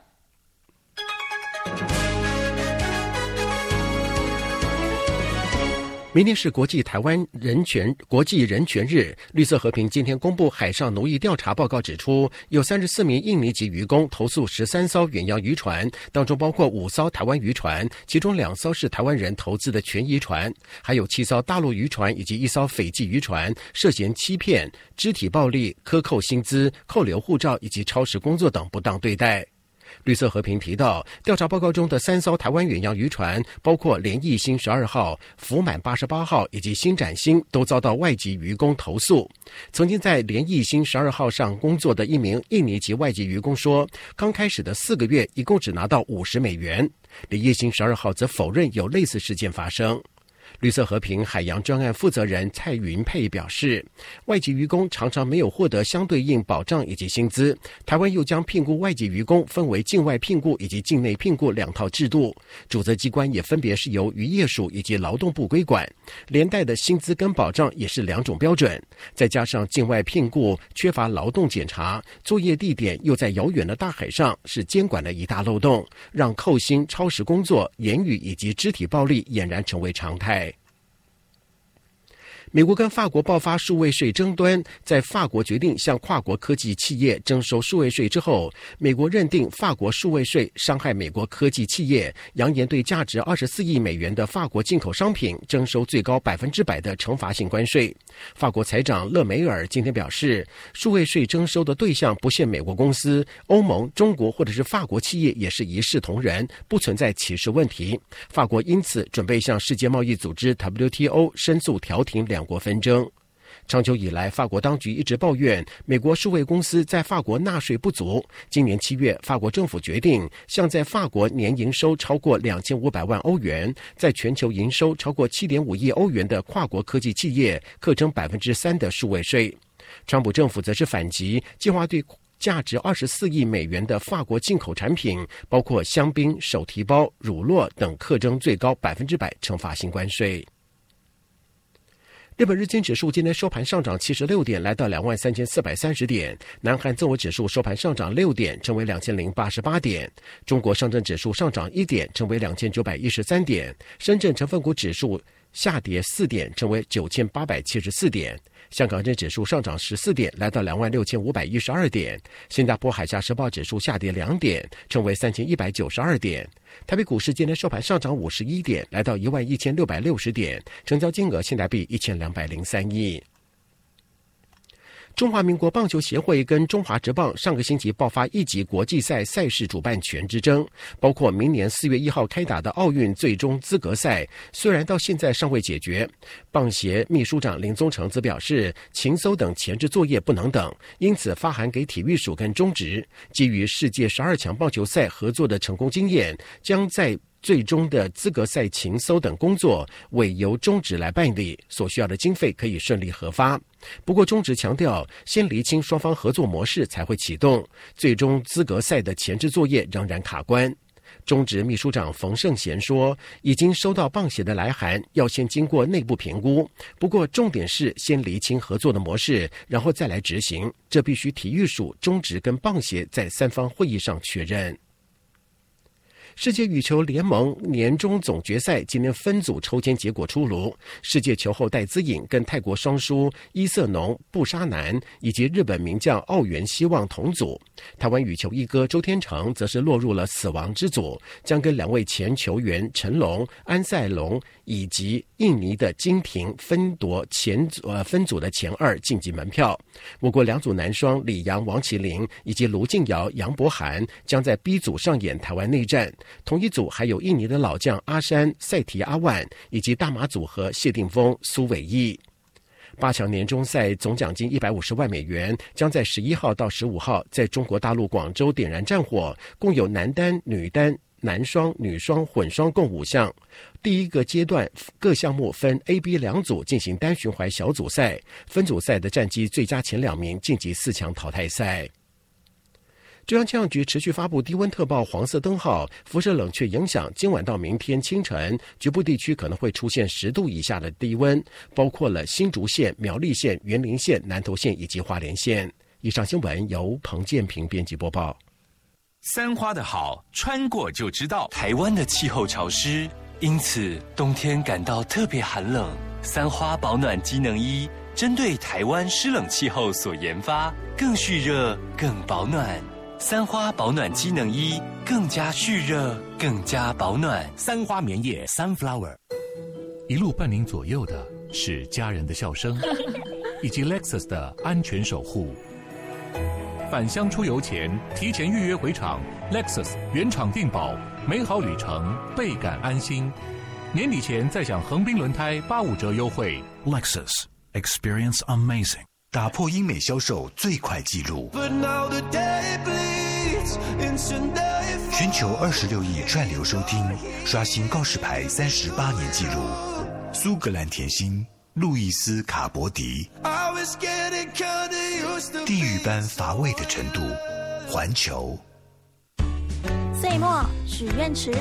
明天是国际台湾人权国际人权日，绿色和平今天公布海上奴役调查报告，指出有三十四名印尼籍渔工投诉十三艘远洋渔船，当中包括五艘台湾渔船，其中两艘是台湾人投资的全渔船，还有七艘大陆渔船以及一艘斐济渔船涉嫌欺骗、肢体暴力、克扣薪资、扣留护照以及超时工作等不当对待。绿色和平提到，调查报告中的三艘台湾远洋渔船，包括联益星十二号、福满八十八号以及新展星，都遭到外籍渔工投诉。曾经在联益星十二号上工作的一名印尼籍外籍渔工说，刚开始的四个月一共只拿到五十美元。联益星十二号则否认有类似事件发生。绿色和平海洋专案负责人蔡云佩表示，外籍渔工常常没有获得相对应保障以及薪资，台湾又将聘雇外籍渔工分为境外聘雇以及境内聘雇两套制度，主责机关也分别是由渔业署以及劳动部归管，连带的薪资跟保障也是两种标准，再加上境外聘雇缺乏劳动检查，作业地点又在遥远的大海上，是监管的一大漏洞，让扣薪、超时工作、言语以及肢体暴力俨然成为常态。美国跟法国爆发数位税争端，在法国决定向跨国科技企业征收数位税之后，美国认定法国数位税伤害美国科技企业，扬言对价值二十四亿美元的法国进口商品征收最高百分之百的惩罚性关税。法国财长勒梅尔今天表示，数位税征收的对象不限美国公司，欧盟、中国或者是法国企业也是一视同仁，不存在歧视问题。法国因此准备向世界贸易组织 W T O 申诉调停两国纷争。长久以来，法国当局一直抱怨美国数位公司在法国纳税不足。今年七月，法国政府决定向在法国年营收超过两千五百万欧元，在全球营收超过七点五亿欧元的跨国科技企业课征百分之三的数位税。川普政府则是反击，计划对价值二十四亿美元的法国进口产品，包括香槟、手提包、乳酪等，课征最高百分之百惩罚性关税。日本日经指数今天收盘上涨七十六点，来到两万三千四百三十点。南韩综合指数收盘上涨六点，成为两千零八十八点。中国上证指数上涨一点，成为两千九百一十三点。深圳成分股指数下跌四点，成为九千八百七十四点。香港证指数上涨十四点，来到两万六千五百一十二点。新加坡海峡时报指数下跌两点，成为三千一百九十二点。台北股市今天收盘上涨五十一点，来到一万一千六百六十点，成交金额新台币一千两百零三亿。中华民国棒球协会跟中华职棒上个星期爆发一级国际赛赛事主办权之争，包括明年四月一号开打的奥运最终资格赛，虽然到现在尚未解决。棒协秘书长林宗成则表示，情搜等前置作业不能等，因此发函给体育署跟中职，基于世界十二强棒球赛合作的成功经验，将在最终的资格赛情搜等工作委由中职来办理，所需要的经费可以顺利核发。不过中职强调，先厘清双方合作模式才会启动，最终资格赛的前置作业仍然卡关。 中职秘书长冯胜贤说，已经收到棒协的来函，要先经过内部评估，不过重点是先厘清合作的模式，然后再来执行，这必须体育署、中职跟棒协在三方会议上确认。世界羽球联盟年终总决赛今天分组抽签结果出炉，世界球后戴资颖跟泰国双姝伊瑟农布沙南以及日本名将奥原希望同组，台湾羽球一哥周天成则是落入了死亡之组，将跟两位前球员陈龙、安塞龙以及印尼的金廷分夺前呃分组的前二晋级门票。我国两组男双李阳、王麒麟以及卢敬尧、杨博涵将在 B 组上演台湾内战。同一组还有印尼的老将阿山、赛提阿万以及大马组合谢定峰、苏伟毅。八强年终赛总奖金一百五十万美元，将在十一号到十五号在中国大陆广州点燃战火，共有男单、女单、男双、女双、混双共五项。第一个阶段各项目分 A、B 两组进行单循环小组赛，分组赛的战绩最佳前两名晋级四强淘汰赛。中央气象局持续发布低温特报黄色灯号，辐射冷却影响，今晚到明天清晨，局部地区可能会出现十度以下的低温，包括了新竹县、苗栗县、员林县、南投县以及花莲县。以上新闻由彭建平编辑播报。 三花的好，穿过就知道。台湾的气候潮湿，因此冬天感到特别寒冷。三花保暖机能衣针对台湾湿冷气候所研发，更蓄热、更保暖。三花保暖机能衣更加蓄热，更加保暖。 三花棉叶 Sunflower， 一路伴您左右的是家人的笑声，以及 Lexus 的安全守护。返乡出游前，提前预约回厂 ，Lexus 原厂定保，美好旅程倍感安心。年底前再享横滨轮胎八五折优惠。 Lexus Experience Amazing， 打破英美销售最快纪录。全球二十六亿串流收听，刷新告示牌三十八年纪录。苏格兰甜心路易斯卡博迪，地狱般乏味的程度。环球岁末许愿池。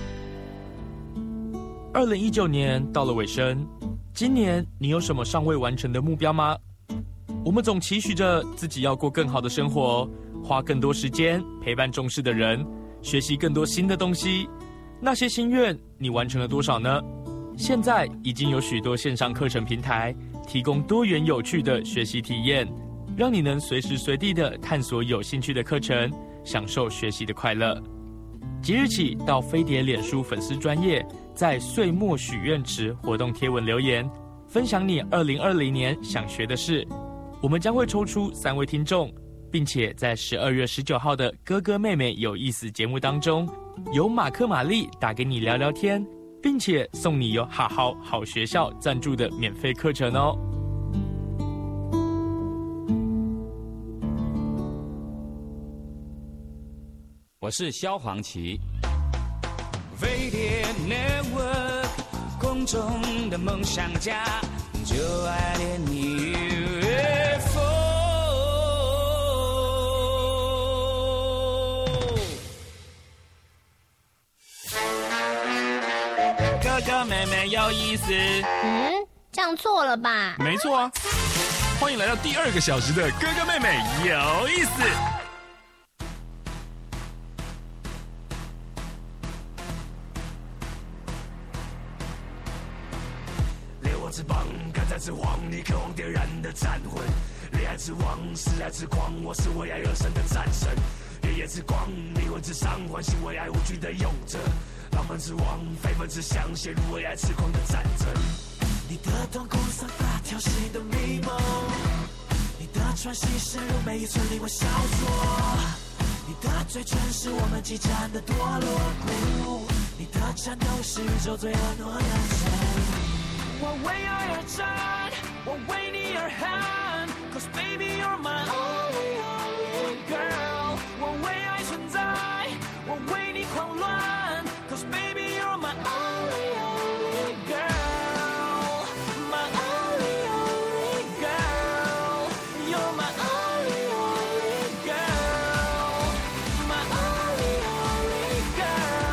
二零一九年到了尾声，今年你有什么尚未完成的目标吗？我们总期许着自己要过更好的生活，花更多时间陪伴重视的人，学习更多新的东西。那些心愿你完成了多少呢？现在已经有许多线上课程平台提供多元有趣的学习体验，让你能随时随地的探索有兴趣的课程，享受学习的快乐。即日起到飞碟脸书粉丝专页，在岁末许愿池活动贴文留言，分享你二零二零年想学的事。我们将会抽出三位听众，并且在十二月十九号的哥哥妹妹有意思节目当中，由马克玛丽打给你聊聊天，并且送你由好好好学校赞助的免费课程哦。 我是萧煌奇。 飞碟 Network， 空中的梦想家，就爱恋你 U F O。哥哥妹妹有意思。 嗯，这样错了吧？ 没错啊。欢迎来到第二个小时的哥哥妹妹有意思。 翅膀，看在之皇，你渴望点燃的战魂。恋爱之王，是爱之狂，我是为爱而生的战神。夜夜之光，灵魂之上，唤醒为爱无惧的勇者。浪漫之王，绯闻之乡，陷入为爱痴狂的战争。你的瞳孔散发挑衅的迷蒙，你的喘息深入每一寸灵魂小说。你的嘴唇是我们激战的多锣鼓，你的颤抖是宇宙最婀娜的神。 我为爱而战，我为你而喊 ，Cause baby you're my only only girl。我为爱存在，我为你狂乱 ，Cause baby you're my only only girl。My only only girl，You're my only only girl，My only only girl。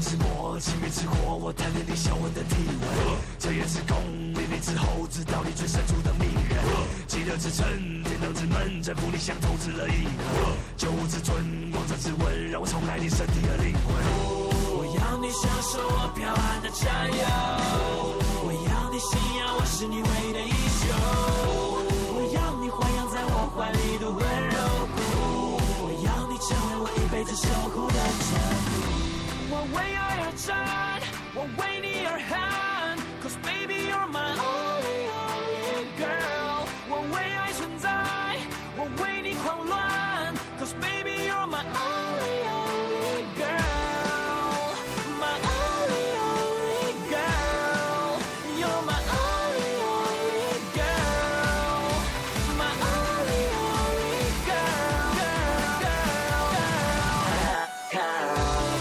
之默，情欲之火，我贪恋你销魂的体温。彻夜之功，历练之后，知道你最深处的迷人。极乐之城，天堂之门，征服你像透支了一魂。九五之尊，王者之吻，让我重来你身体和灵魂。我要你享受我彪悍的占有，我要你信仰我是你唯一的英雄，我要你豢养在我怀里的温柔骨，我要你成为我一辈子守护的珍珠。我为爱而战，我为你而喊 ，Cause baby you're my only only girl。我为爱存在，我为你狂乱 ，Cause baby you're my only only girl。My only only girl，You're my only only girl，My only only girl，girl，girl，girl。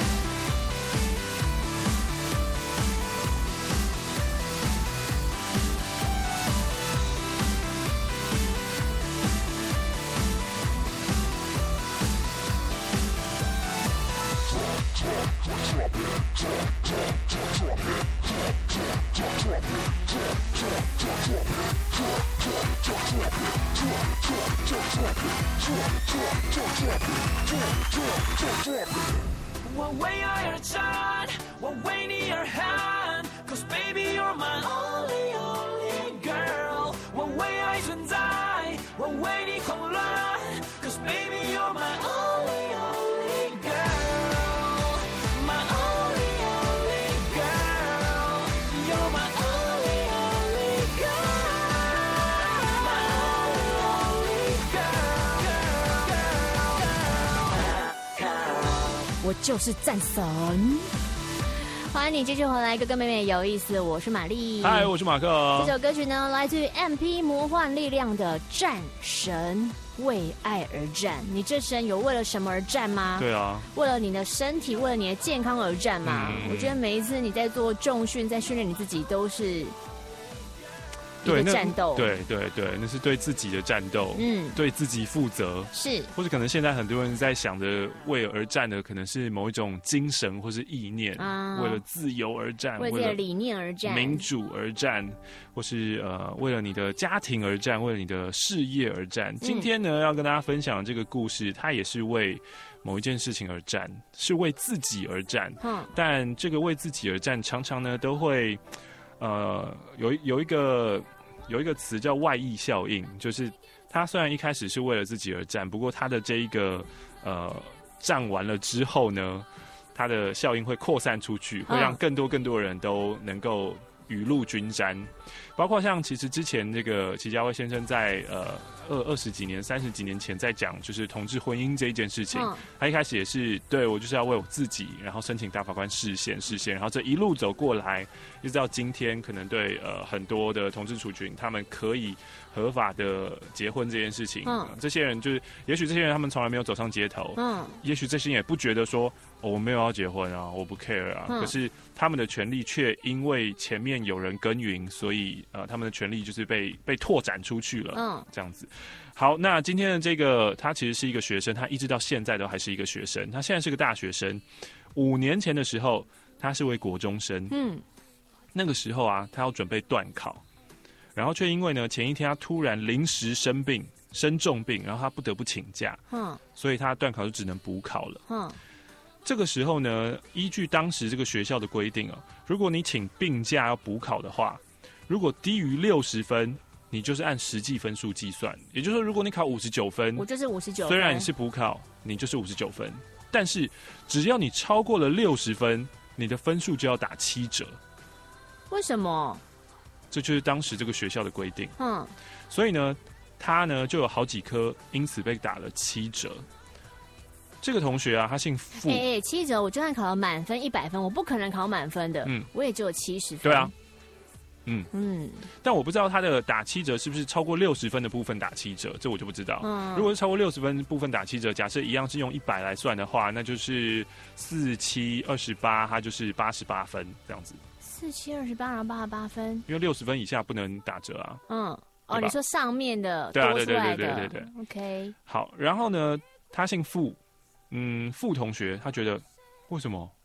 我为爱而战，我为你而喊 ，Cause baby you're my only only girl。我为爱存在，我为你狂乱 ，Cause baby you're my only only girl，My only only girl，You're my only only girl，My only only girl，girl，girl，girl。 我就是战神。欢迎你继续回来，哥哥妹妹有意思，我是玛丽。 嗨，我是马克。 这首歌曲呢，来自于 M P 魔幻力量的《战神》，为爱而战。你这生有为了什么而战吗？ 对啊， 为了你的身体，为了你的健康而战嘛。嗯、我觉得每一次你在做重训，在训练你自己，都是一个战斗。 对对对，那是对自己的战斗，嗯，对自己负责。 是， 或者可能现在很多人在想着为而战的，可能是某一种精神或是意念，啊、为了自由而战， 为了自己的理念而战， 民主而战，或是呃为了你的家庭而战，为了你的事业而战。今天呢，要跟大家分享的这个故事，它也是为某一件事情而战，是为自己而战。嗯，但这个为自己而战，常常呢都会。呃，有有一个有一个词叫外溢效应，就是他虽然一开始是为了自己而战，不过他的这一个呃战完了之后呢，他的效应会扩散出去，会让更多更多人都能够雨露均沾。包括像其实之前这个祁家威先生在呃二二十几年、三十几年前在讲就是同志婚姻这一件事情，嗯、他一开始也是对我就是要为我自己，然后申请大法官释宪释宪，然后这一路走过来，一直到今天，可能对呃很多的同志族群，他们可以合法的结婚这件事情，嗯、这些人就是也许这些人他们从来没有走上街头，嗯，也许这些人也不觉得说、哦、我没有要结婚啊，我不 care 啊，嗯、可是他们的权利却因为前面有人耕耘，所以呃他们的权利就是被被拓展出去了，嗯，这样子。好，那今天的这个他其实是一个学生，他一直到现在都还是一个学生，他现在是个大学生。五年前的时候，他是位国中生，嗯，那个时候啊，他要准备段考，然后却因为呢前一天他突然临时生病，生重病，然后他不得不请假，嗯，所以他段考就只能补考了，嗯。这个时候呢，依据当时这个学校的规定啊，如果你请病假要补考的话，如果低于六十分，你就是按实际分数计算。也就是说，如果你考五十九分， 我就是五十九分。 虽然你是补考，你就是五十九分，但是只要你超过了六十分，你的分数就要打七折。 为什么？ 这就是当时这个学校的规定。嗯，所以呢，他呢就有好几科因此被打了七折。这个同学啊，他姓傅。 哎、欸欸，七折，我就算考了满分一百分，我不可能考满分的。嗯，我也只有七十分。 对啊。嗯嗯，但我不知道他的打七折是不是超过六十分的部分打七折，这我就不知道。嗯，如果是超过六十分部分打七折，假设一样是用一百来算的话，那就是四七二十八，它就是八十八分这样子。 四七二十八，然后八十八分， 因为六十分以下不能打折啊。 嗯，哦，你说上面的多出来的， 对啊，对对对对对对。 OK， 好，然后呢，他姓傅，嗯，傅同学他觉得为什么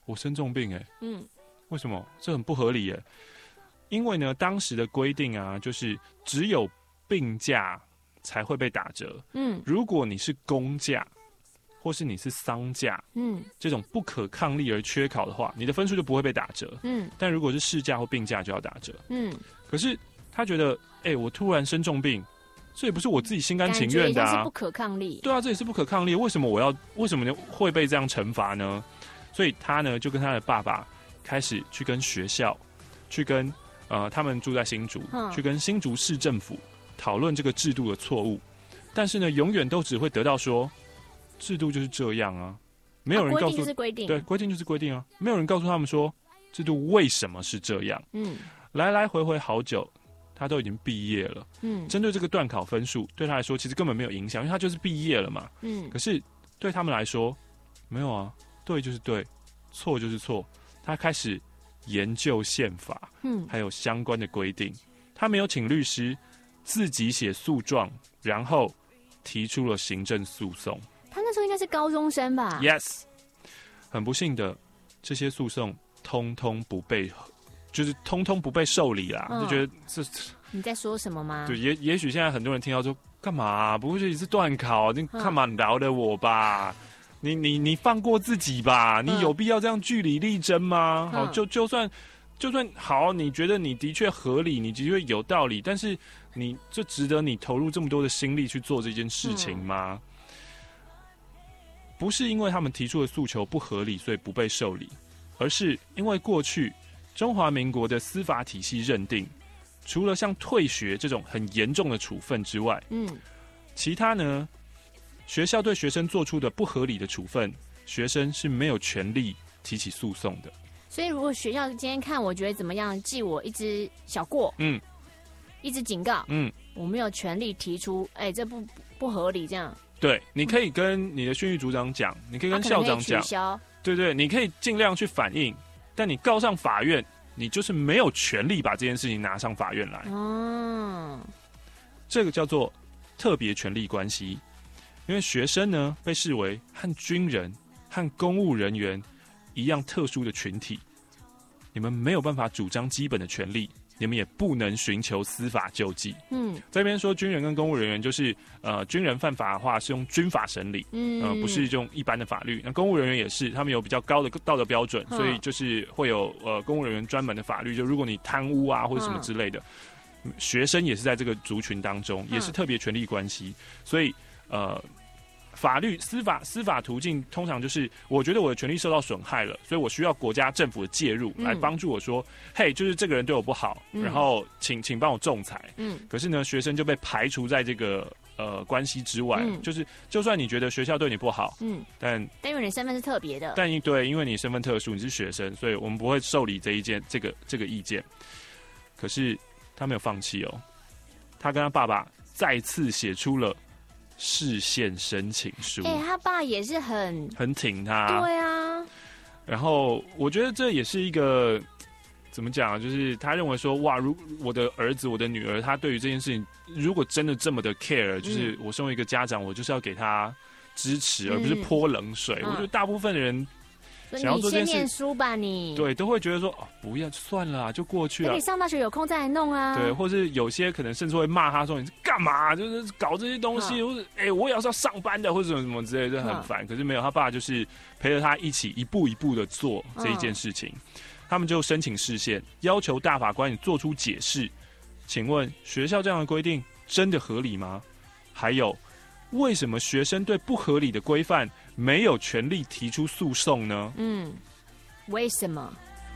我生重病哎、欸， 嗯， 为什么？这很不合理哎、欸。因为呢，当时的规定啊，就是只有病假才会被打折。 嗯， 如果你是公假，或是你是丧假， 嗯， 这种不可抗力而缺考的话，你的分数就不会被打折。 嗯， 但如果是事假或病假就要打折。 嗯， 可是他觉得，哎、欸，我突然生重病，这也不是我自己心甘情愿的啊， 是不可抗力。 对啊，这也是不可抗力。为什么我要？为什么会被这样惩罚呢？所以他呢，就跟他的爸爸开始去跟学校，去跟呃，他们住在新竹， 嗯、 去跟新竹市政府讨论这个制度的错误。但是呢，永远都只会得到说，制度就是这样啊，没有人告诉， 啊、规定就是规定， 对，规定就是规定啊，没有人告诉他们说，制度为什么是这样。 嗯， 来来回回好久，他都已经毕业了。 嗯， 针对这个段考分数，对他来说其实根本没有影响，因为他就是毕业了嘛。 嗯， 可是对他们来说，没有啊，对就是对，错就是错。他开始研究宪法， 嗯， 还有相关的规定。他没有请律师，自己写诉状，然后提出了行政诉讼。 他那时候应该是高中生吧 ？Yes。很不幸的，这些诉讼通通不被，就是通通不被受理啦。嗯、就觉得这你在说什么吗？ 对，也也许现在很多人听到说，干嘛、啊？不会是是段考？你干嘛饶了我吧？嗯你你你放过自己吧，你有必要这样据理力争吗？嗯、好，就就算就算好，你觉得你的确合理，你的确有道理，但是你这值得你投入这么多的心力去做这件事情吗？嗯、不是因为他们提出的诉求不合理，所以不被受理，而是因为过去中华民国的司法体系认定，除了像退学这种很严重的处分之外， 嗯， 其他呢？学校对学生做出的不合理的处分，学生是没有权利提起诉讼的。 所以，如果学校今天看我觉得怎么样，记我一支小过， 嗯， 一支警告， 嗯， 我没有权利提出，哎、欸，这不不合理，这样。 对，你可以跟你的训育组长讲，你可以跟校长讲， 啊、 对对，你可以尽量去反映，但你告上法院，你就是没有权利把这件事情拿上法院来。 哦， 这个叫做特别权利关系。因为学生呢被视为和军人、和公务人员一样特殊的群体，你们没有办法主张基本的权利，你们也不能寻求司法救济。 嗯， 这边说军人跟公务人员就是呃，军人犯法的话是用军法审理， 嗯， 呃，不是用一般的法律。那公务人员也是，他们有比较高的道德标准， 嗯、 所以就是会有呃公务人员专门的法律，就如果你贪污啊或者什么之类的，嗯、学生也是在这个族群当中，也是特别权利关系，所以。呃，法律、司法、司法途径通常就是，我觉得我的权利受到损害了，所以我需要国家政府的介入来帮助我说，嗯、嘿，就是这个人对我不好， 嗯、 然后请请帮我仲裁。 嗯， 可是呢，学生就被排除在这个呃关系之外， 嗯、 就是就算你觉得学校对你不好， 嗯， 但但因为你身份是特别的， 但因对，因为你身份特殊，你是学生，所以我们不会受理这一件这个这个意见。可是他没有放弃哦，他跟他爸爸再次写出了释宪申请书。 哎、欸，他爸也是很很挺他。 对啊。 然后我觉得这也是一个怎么讲啊？就是他认为说，哇，如我的儿子、我的女儿，他对于这件事情，如果真的这么的 care，、嗯、就是我身为一个家长，我就是要给他支持，而不是泼冷水。嗯、我觉得大部分的人。想要做这件事， 你先念书吧你， 你对都会觉得说哦，不要算了啊，就过去了。 等你上大学有空再来弄啊。 对，或是有些可能甚至会骂他说你干嘛，就是搞这些东西，或者哎、欸，我也是要上班的，或者什么什么之类的，就很烦。可是没有，他爸就是陪着他一起一步一步的做这一件事情。嗯、他们就申请释宪，要求大法官你做出解释。请问学校这样的规定真的合理吗？还有，为什么学生对不合理的规范没有权利提出诉讼呢？ 嗯，为什么？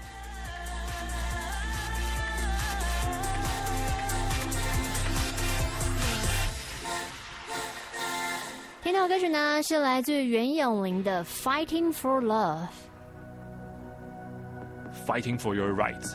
听到的歌曲呢，是来自袁咏琳的《Fighting for Love》。 Fighting for your rights。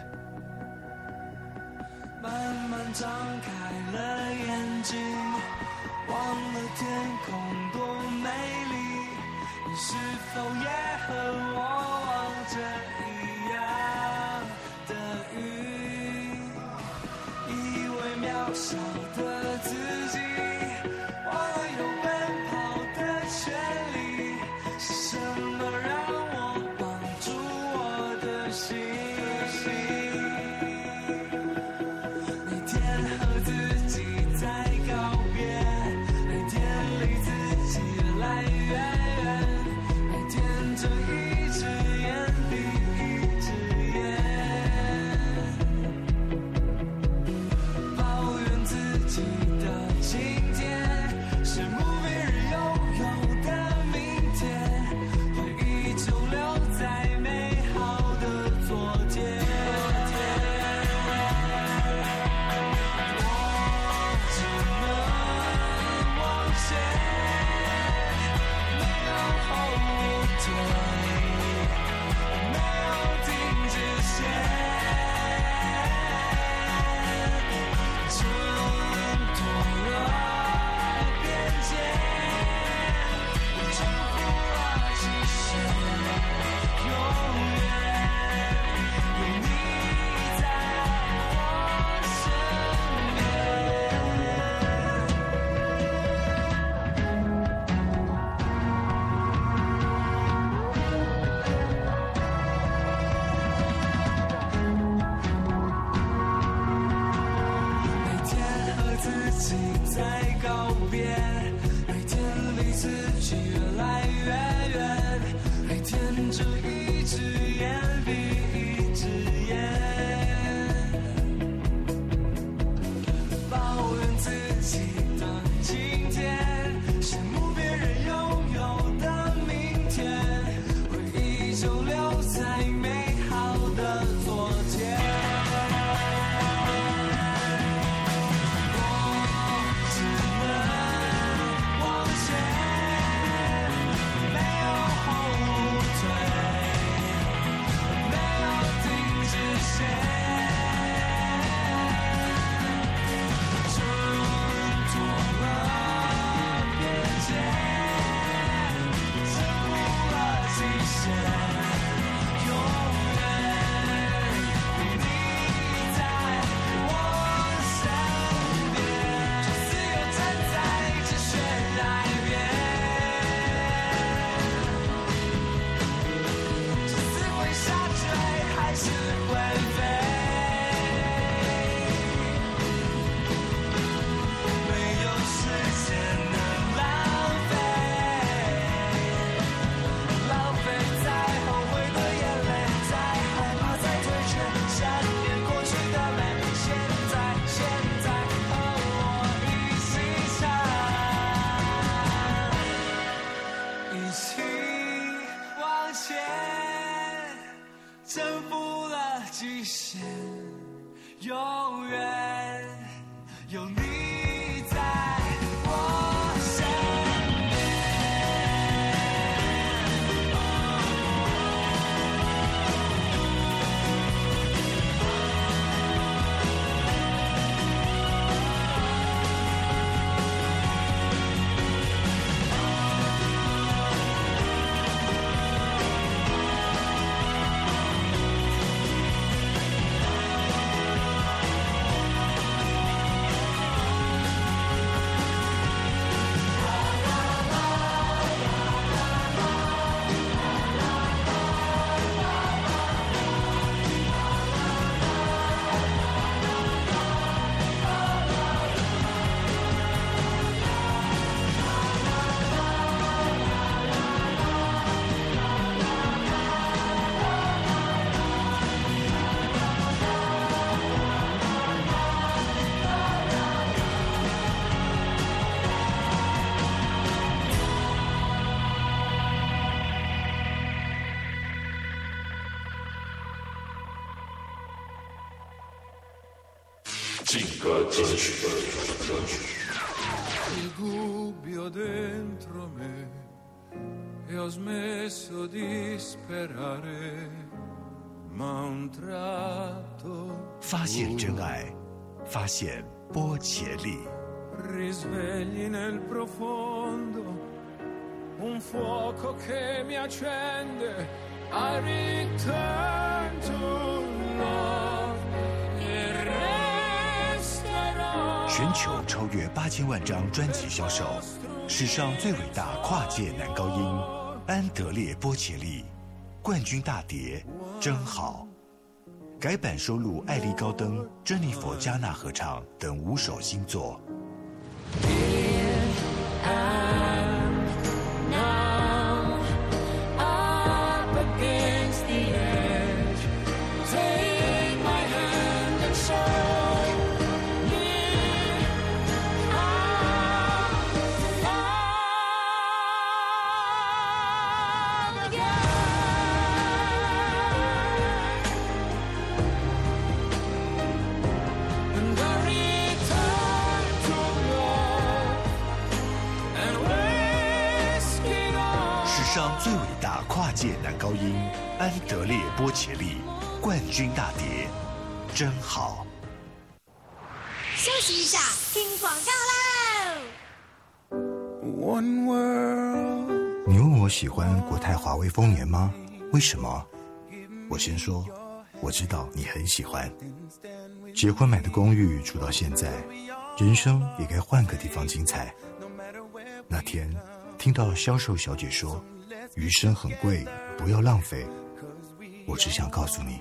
慢慢张开了眼睛，忘了天空多美丽，你是否也和我望着一样的云？以为渺小的自己，忘了有奔跑的权利，是什么让我绑住自己越来越远，还舔着一只眼闭一只眼，抱怨自己的今天，羡慕别人拥有的明天，回忆就留在美好的昨天。永远有你在我身劲歌金曲。 Il dubbio dentro me e ho smesso di sperare, ma un tratto 发现真爱，发现波切利。 risvegli nel profondo un fuoco che mi accende. I return to love e resterò. 全球超越八千万张专辑销售，史上最伟大跨界男高音安德烈·波切利，冠军大碟真好。改版收录艾莉·高登、珍妮佛·加纳合唱等五首新作。 上最伟大跨界男高音安德烈·波切利冠军大碟，真好。 休息一下，听广告喽。 One world 你问我喜欢国泰华威丰年吗？为什么？我先说，我知道你很喜欢。结婚买的公寓住到现在，人生也该换个地方精彩。那天听到销售小姐说，余生很贵，不要浪费。我只想告诉你，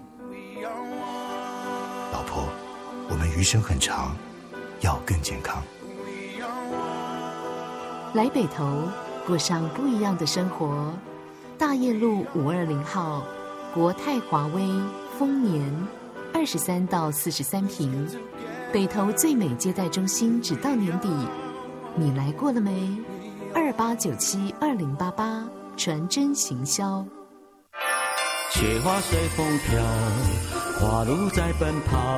老婆，我们余生很长，要更健康。 来北投过上不一样的生活。大业路五二零号，国泰华威丰年，二十三到四十三坪，北投最美接待中心，只到年底。你来过了没？二八九七二零八八，传真行销。 雪花随风飘，花鹿在奔跑。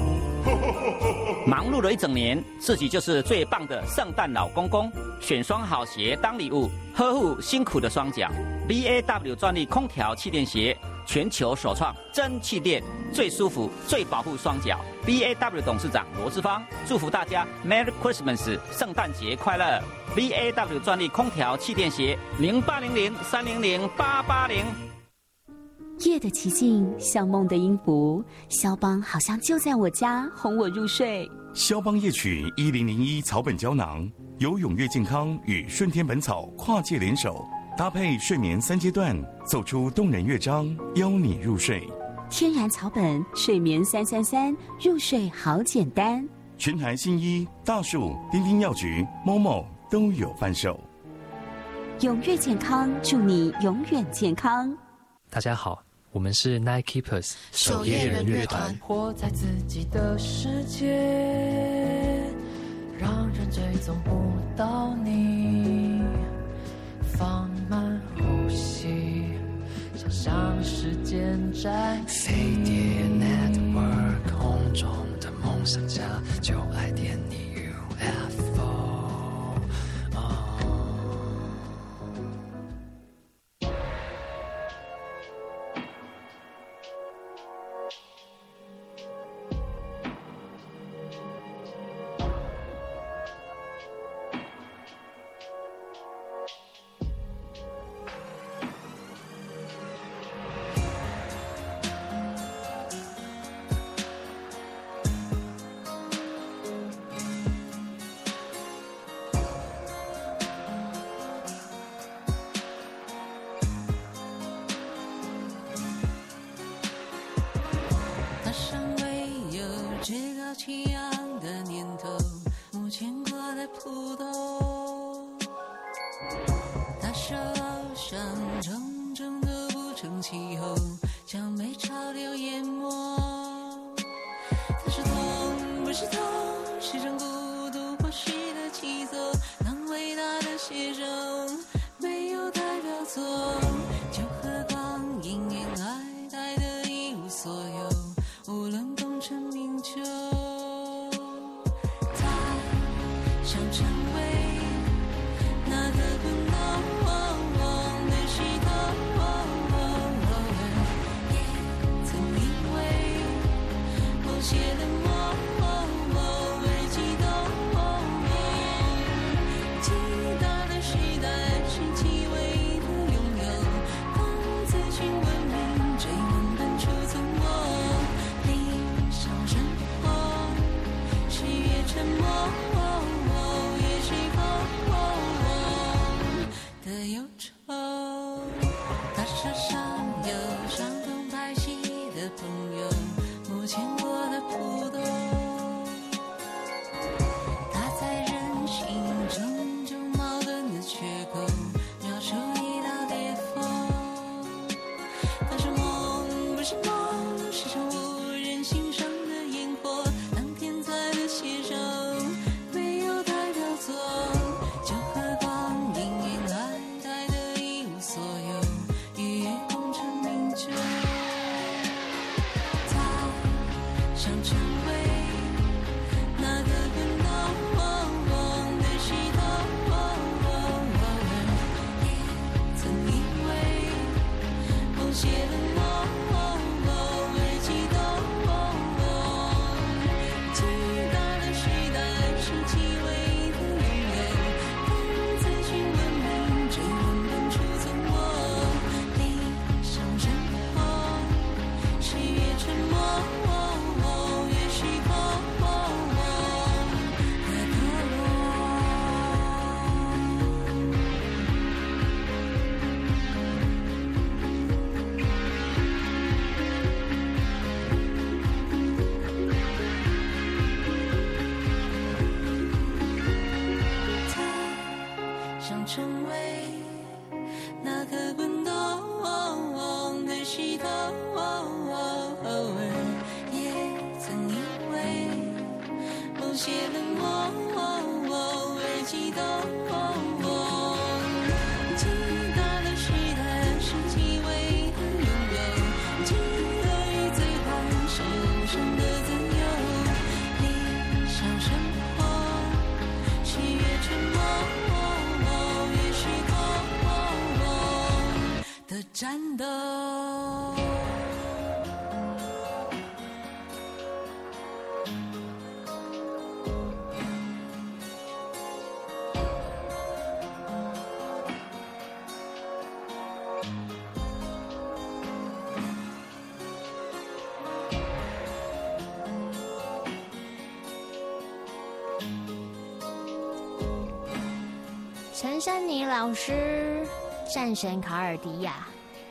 忙碌了一整年，自己就是最棒的圣诞老公公。选双好鞋当礼物，呵护辛苦的双脚。B A W 专利空调气垫鞋，全球首创真气垫，最舒服、最保护双脚。B A W 董事长罗志芳祝福大家 Merry Christmas， 圣诞节快乐。B A W 专利空调气垫鞋，零八零零三零零八八零。 夜的奇境像梦的音符，肖邦好像就在我家哄我入睡。 肖邦夜曲一零零一草本胶囊由永悦健康与顺天本草跨界联手，搭配睡眠三阶段，奏出动人乐章，邀你入睡。 天然草本睡眠三三三，入睡好简单。 全台新一、大树、丁丁药局、某某都有贩售。 永悦健康，祝你永远健康。 大家好，我们是 Night Keepers 守夜人乐团。活在自己的世界，让人追踪不到你，放慢呼吸，想象时间暂停。飞碟 Network 空中的梦想家，就爱点你 U F O。 起阳的念头，目前挂在浦东，大手上重重的不成气候，将被潮流淹没。它是痛，不是痛，是种孤独或许的气奏。当伟大的写手没有代表作，就何况因缘爱戴的一无所有，无论功成名就。想成为那个不能的石头，也曾因为某些冷漠而激动。极大的时代是极为的拥有，当资讯文明追问本初从我，理想生活是越沉默的忧愁。大沙上有相同拍戏的朋友，目前过得普通。他在人心种种矛盾的缺口，描述一道裂缝。它是梦，不是梦，是场无人欣赏的烟火。当天才的写手没有代表作，就何况因缘爱戴的一无所有，逾越功成名就。他想成为战斗。 陈珊妮老师，战神卡尔迪亚。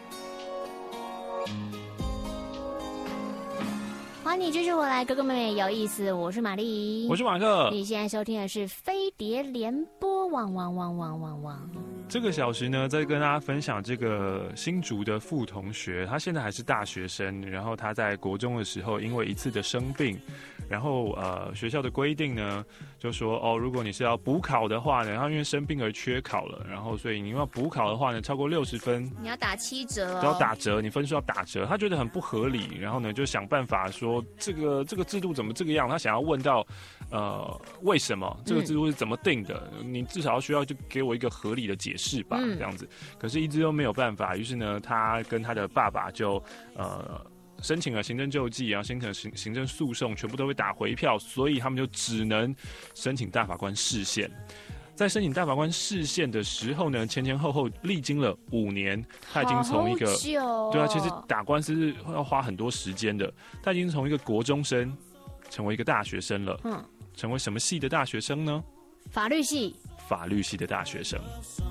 欢迎你继续回来，哥哥妹妹有意思，我是玛丽， 我是马克。 你现在收听的是飞碟联播，汪汪汪汪汪汪。 这个小时呢，在跟大家分享这个新竹的傅同学，他现在还是大学生，然后他在国中的时候，因为一次的生病，然后呃学校的规定呢，就说哦，如果你是要补考的话呢，然后因为生病而缺考了，然后所以你要补考的话呢，超过六十分， 你要打七折、哦， 都要打折，你分数要打折，他觉得很不合理，然后呢就想办法说这个这个制度怎么这个样，他想要问到呃为什么这个制度是怎么定的，嗯、你至少需要就给我一个合理的解释吧，嗯、这样子，可是一直都没有办法，于是呢，他跟他的爸爸就呃。申请了行政救济，然后申请了行行政诉讼，全部都会打回票，所以他们就只能申请大法官释宪。在申请大法官释宪的时候呢，前前后后历经了五年，他已经从一个好久、哦、 对啊，其实打官司是要花很多时间的。他已经从一个国中生成为一个大学生了，嗯，成为什么系的大学生呢？ 法律系， 法律系的大学生。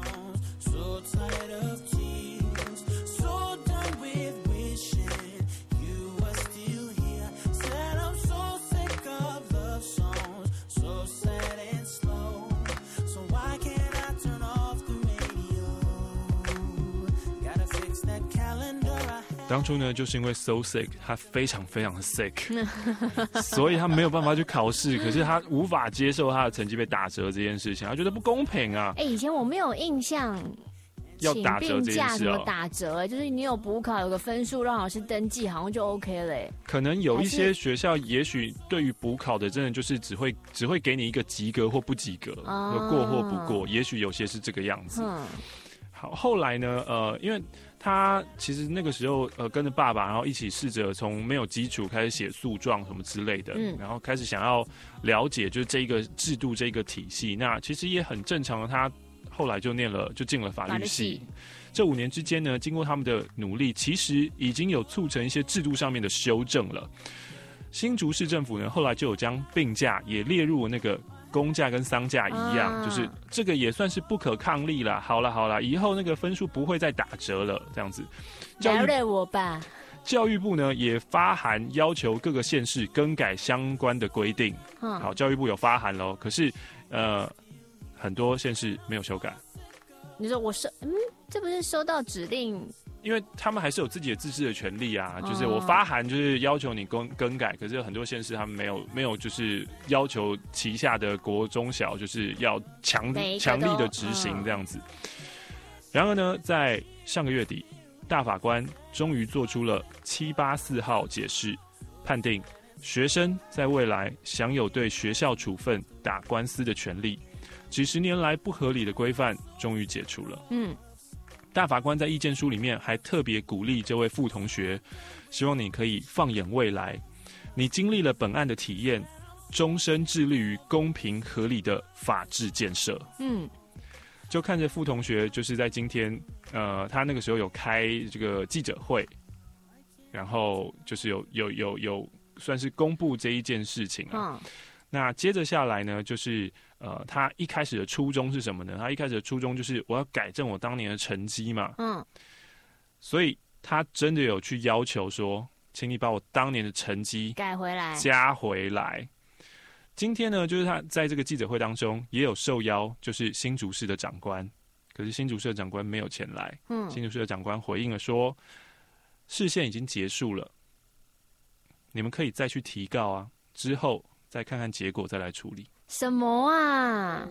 当初呢，就是因为 so sick， 他非常非常的 sick， 所以他没有办法去考试。可是他无法接受他的成绩被打折这件事情，他觉得不公平啊。 哎、欸，以前我没有印象要打折这件事哦，打折就是你有补考有个分数让老师登记，好像就 OK 了。 可能有一些学校，也许对于补考的，真的就是只会只会给你一个及格或不及格，哦、过或不过。也许有些是这个样子。嗯、好，后来呢，呃，因为他其实那个时候呃跟着爸爸，然后一起试着从没有基础开始写诉状什么之类的，嗯，然后开始想要了解就是这一个制度这一个体系。那其实也很正常的，他后来就念了就进了法律系。这五年之间呢，经过他们的努力，其实已经有促成一些制度上面的修正了。新竹市政府呢，后来就有将病假也列入那个公假跟丧假一样，啊、就是这个也算是不可抗力啦。好啦好啦，以后那个分数不会再打折了，这样子。 饶了我吧。 教育部呢也发函要求各个县市更改相关的规定。嗯、好，教育部有发函咯，可是呃很多县市没有修改。 你说我收嗯，这不是收到指令？ 因为他们还是有自己的自治的权利啊，就是我发函就是要求你更更改，可是很多县市他们没有没有就是要求旗下的国中小就是要强强力的执行这样子。嗯、然而呢，在上个月底，大法官终于做出了七八四号解释，判定学生在未来享有对学校处分打官司的权利，几十年来不合理的规范终于解除了。嗯。大法官在意见书里面还特别鼓励这位傅同学，希望你可以放眼未来，你经历了本案的体验，终身致力于公平合理的法治建设。嗯，就看着傅同学就是在今天，呃，他那个时候有开这个记者会，然后就是有有有有算是公布这一件事情啊。嗯、那接着下来呢，就是。呃，他一开始的初衷是什么呢？他一开始的初衷就是我要改正我当年的成绩嘛。嗯，所以他真的有去要求说，请你把我当年的成绩改回来， 加回来。今天呢，就是他在这个记者会当中也有受邀，就是新竹市的长官，可是新竹市的长官没有前来。嗯，新竹市的长官回应了说，释宪已经结束了，你们可以再去提告啊，之后再看看结果再来处理。 什么啊？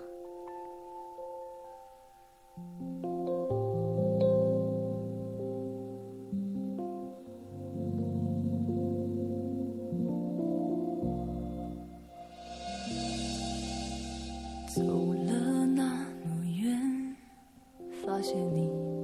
走了那么远，发现你不在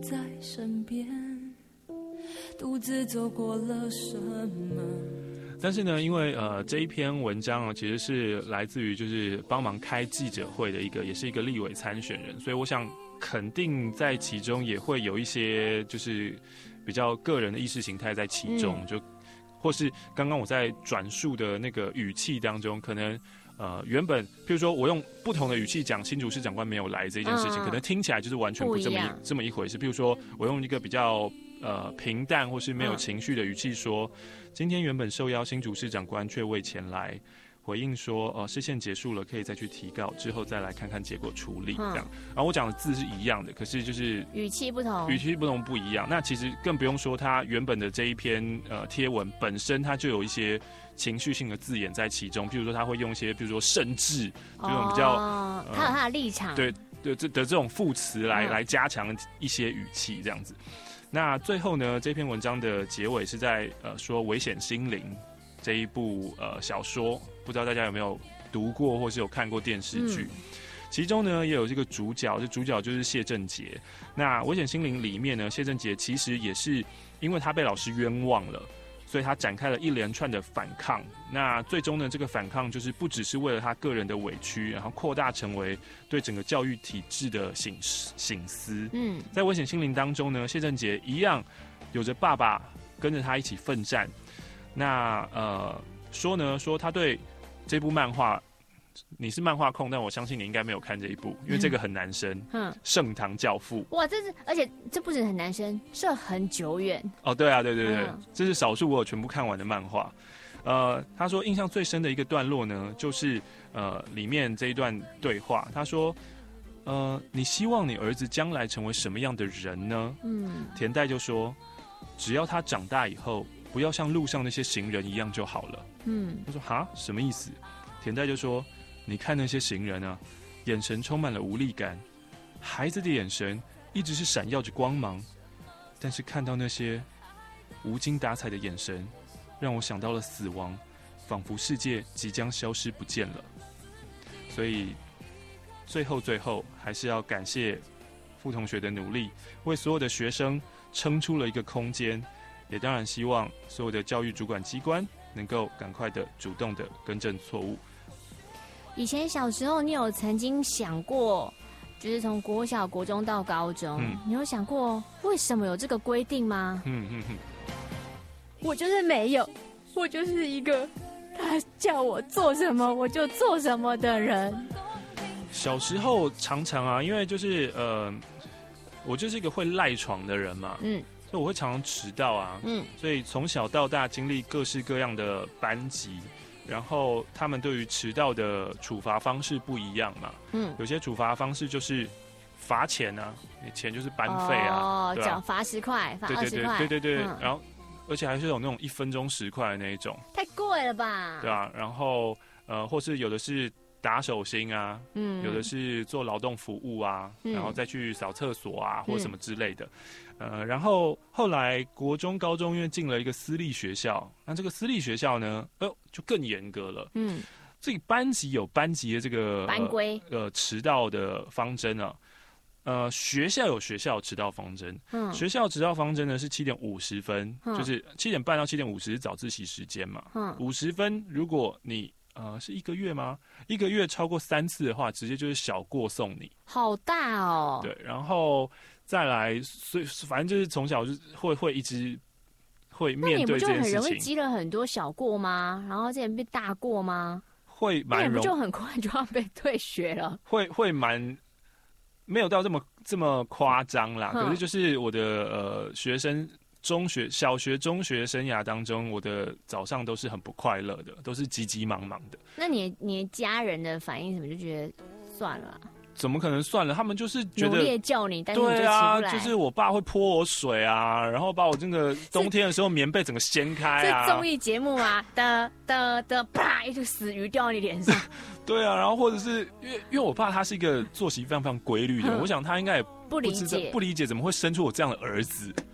在身边，独自走过了什么。 但是呢，因为呃这一篇文章啊，其实是来自于就是帮忙开记者会的一个，也是一个立委参选人，所以我想肯定在其中也会有一些就是比较个人的意识形态在其中，嗯、就或是刚刚我在转述的那个语气当中，可能呃原本譬如说我用不同的语气讲新竹市长官没有来这件事情，嗯、可能听起来就是完全不这么一这么一回事。譬如说我用一个比较呃平淡或是没有情绪的语气说。嗯今天原本受邀新竹市长官却未前来，回应说，呃，释宪结束了，可以再去提告，之后再来看看结果处理，这样。然后我讲的字是一样的，可是就是语气不同， 语气不同不一样。那其实更不用说他原本的这一篇呃贴文本身，它就有一些情绪性的字眼在其中，譬如说他会用一些，比如说甚至这种比较， 哦呃、他有他的立场， 对对这的这种副词来、 嗯、 来加强一些语气，这样子。那最后呢，这篇文章的结尾是在呃说《危险心灵》这一部呃小说，不知道大家有没有读过或是有看过电视剧？嗯、其中呢也有这个主角，这主角就是谢振杰。那《危险心灵》里面呢，谢振杰其实也是因为他被老师冤枉了，所以他展开了一连串的反抗。那最终呢，这个反抗就是不只是为了他个人的委屈，然后扩大成为对整个教育体制的省省思。嗯，在危险心灵当中呢，谢振杰一样有着爸爸跟着他一起奋战。那呃说呢，说他对这部漫画。你是漫画控，但我相信你应该没有看这一部，因为这个很难生。嗯，盛唐教父。 哇，这是而且这不止很难生，这很久远。 哦，对啊，对对对，嗯、这是少数我有全部看完的漫画。呃，他说印象最深的一个段落呢，就是呃里面这一段对话。他说，呃，你希望你儿子将来成为什么样的人呢？嗯，田代就说，只要他长大以后，不要像路上那些行人一样就好了。嗯，他说哈，什么意思？田代就说。你看那些行人啊，眼神充满了无力感，孩子的眼神一直是闪耀着光芒，但是看到那些无精打采的眼神，让我想到了死亡，仿佛世界即将消失不见了。所以最后最后还是要感谢傅同学的努力，为所有的学生撑出了一个空间，也当然希望所有的教育主管机关能够赶快的主动的更正错误。 以前小时候，你有曾经想过，就是从国小、国中到高中，嗯、你有想过为什么有这个规定吗？嗯嗯嗯。我就是没有，我就是一个他叫我做什么我就做什么的人。 小时候常常啊，因为就是呃，我就是一个会赖床的人嘛，嗯，所以我会常常迟到啊，嗯，所以从小到大经历各式各样的班级。然后他们对于迟到的处罚方式不一样嘛，嗯，有些处罚方式就是罚钱啊，钱就是班费啊， 哦，对啊，罚十块，罚二十块， 对对对对对，嗯、然后而且还是有那种一分钟十块的那一种， 太贵了吧？ 对啊，然后呃，或是有的是打手心啊，嗯，有的是做劳动服务啊，嗯、然后再去扫厕所啊，或者什么之类的。呃，然后后来国中、高中因为进了一个私立学校，那这个私立学校呢，哎呦就更严格了。嗯，这个班级有班级的这个班规， 呃，呃迟到的方针啊。呃，学校有学校迟到方针。嗯，学校迟到方针呢是七点五十分，嗯、就是七点半到七点五十是早自习时间嘛。嗯，五十分如果你呃是一个月吗？一个月超过三次的话，直接就是小过送你。 好大哦。 对，然后。再来，所以反正就是从小就会会一直会面对这件事情。那你不就很容易积了很多小过吗？然后这边被大过吗？ 会蛮容易， 那你不就很快就要被退学了？ 会会蛮没有到这么这么夸张啦。可是就是我的呃学生中学、小学、中学生涯当中，我的早上都是很不快乐的，都是急急忙忙的。 那你你家人的反应什么？就觉得算了、啊。 怎么可能算了？他们就是觉得努力叫你，但是你就起不来。 对啊，就是我爸会泼我水啊，然后把我这个冬天的时候棉被整个掀开啊。 这综艺节目啊，的的的，啪，一个死鱼掉到你脸上。 对啊，然后或者是因为因为我爸他是一个作息非常非常规律的，我想他应该也不理解， 不理解怎么会生出我这样的儿子。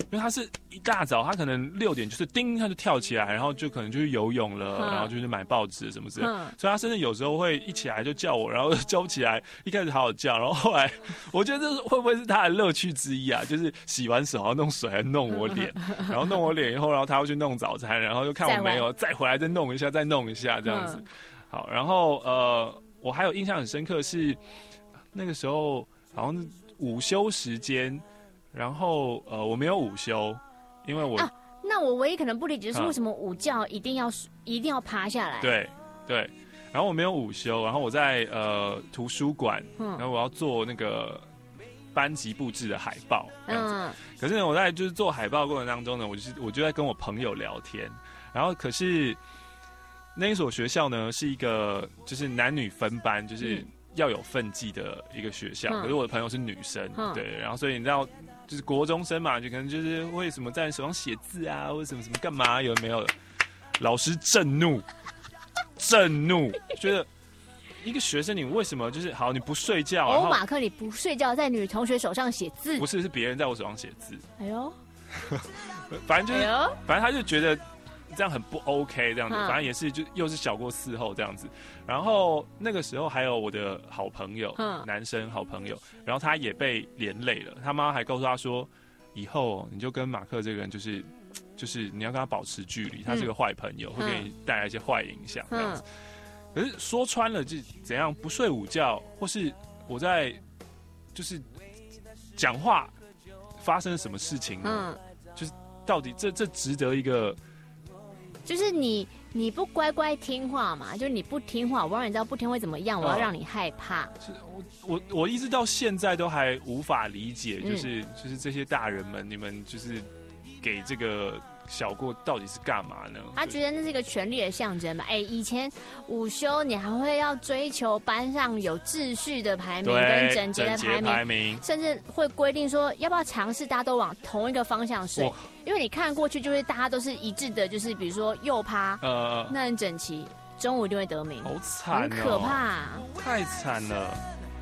因为他是一大早，他可能六点就是叮，他就跳起来，然后就可能就去游泳了，嗯、然后就去买报纸什么之类的。嗯、所以他甚至有时候会一起来就叫我，然后叫不起来，一开始好好叫，然后后来我觉得这会不会是他的乐趣之一啊？就是洗完手要弄水，还弄我脸，然后弄我脸以后，然后他要去弄早餐，然后就看我没有，再回来再弄一下，再弄一下这样子。嗯、好，然后呃，我还有印象很深刻是那个时候好像午休时间。然后呃，我没有午休，因为我、 啊、那我唯一可能不理解是为什么午觉一定要、嗯、一定要爬下来？对对，然后我没有午休，然后我在呃图书馆，嗯、然后我要做那个班级布置的海报，嗯，可是呢，我在就是做海报的过程当中呢，我就是我就在跟我朋友聊天，然后可是那一所学校呢是一个就是男女分班，就是要有分际的一个学校，嗯、可是我的朋友是女生，嗯、对，然后所以你知道。就是国中生嘛，就可能就是会什么在手上写字啊，或者什么什么干嘛，有没有的？老师震怒，震怒，觉得一个学生你为什么就是好你不睡觉？ 欧马克你不睡觉，在女同学手上写字？ 不是，是别人在我手上写字。 哎呦， 反正就是， 哎、 反正他就觉得这样很不 OK， 这样子，嗯、反正也是就又是小过四后这样子。然后那个时候还有我的好朋友，嗯、男生好朋友，然后他也被连累了。他妈还告诉他说，以后你就跟马克这个人就是就是你要跟他保持距离，他是个坏朋友，嗯、会给你带来一些坏影响这样子。嗯、可是说穿了，就怎样不睡午觉，或是我在就是讲话发生了什么事情呢？嗯、就是到底这这值得一个？ 就是你你不乖乖听话嘛，就是你不听话，我让你知道不听会怎么样，我要让你害怕。 是我我我一直到现在都还无法理解，就是、嗯、就是这些大人们，你们就是给这个小过到底是干嘛呢？ 他觉得那是一个权力的象征嘛。哎、欸，以前午休你还会要追求班上有秩序的排名跟整洁的排名，排名甚至会规定说要不要尝试大家都往同一个方向睡。因为你看过去，就是大家都是一致的，就是比如说右趴，呃，那很整齐，中午一定会得名， 好惨、哦， 很可怕、啊， 太惨了。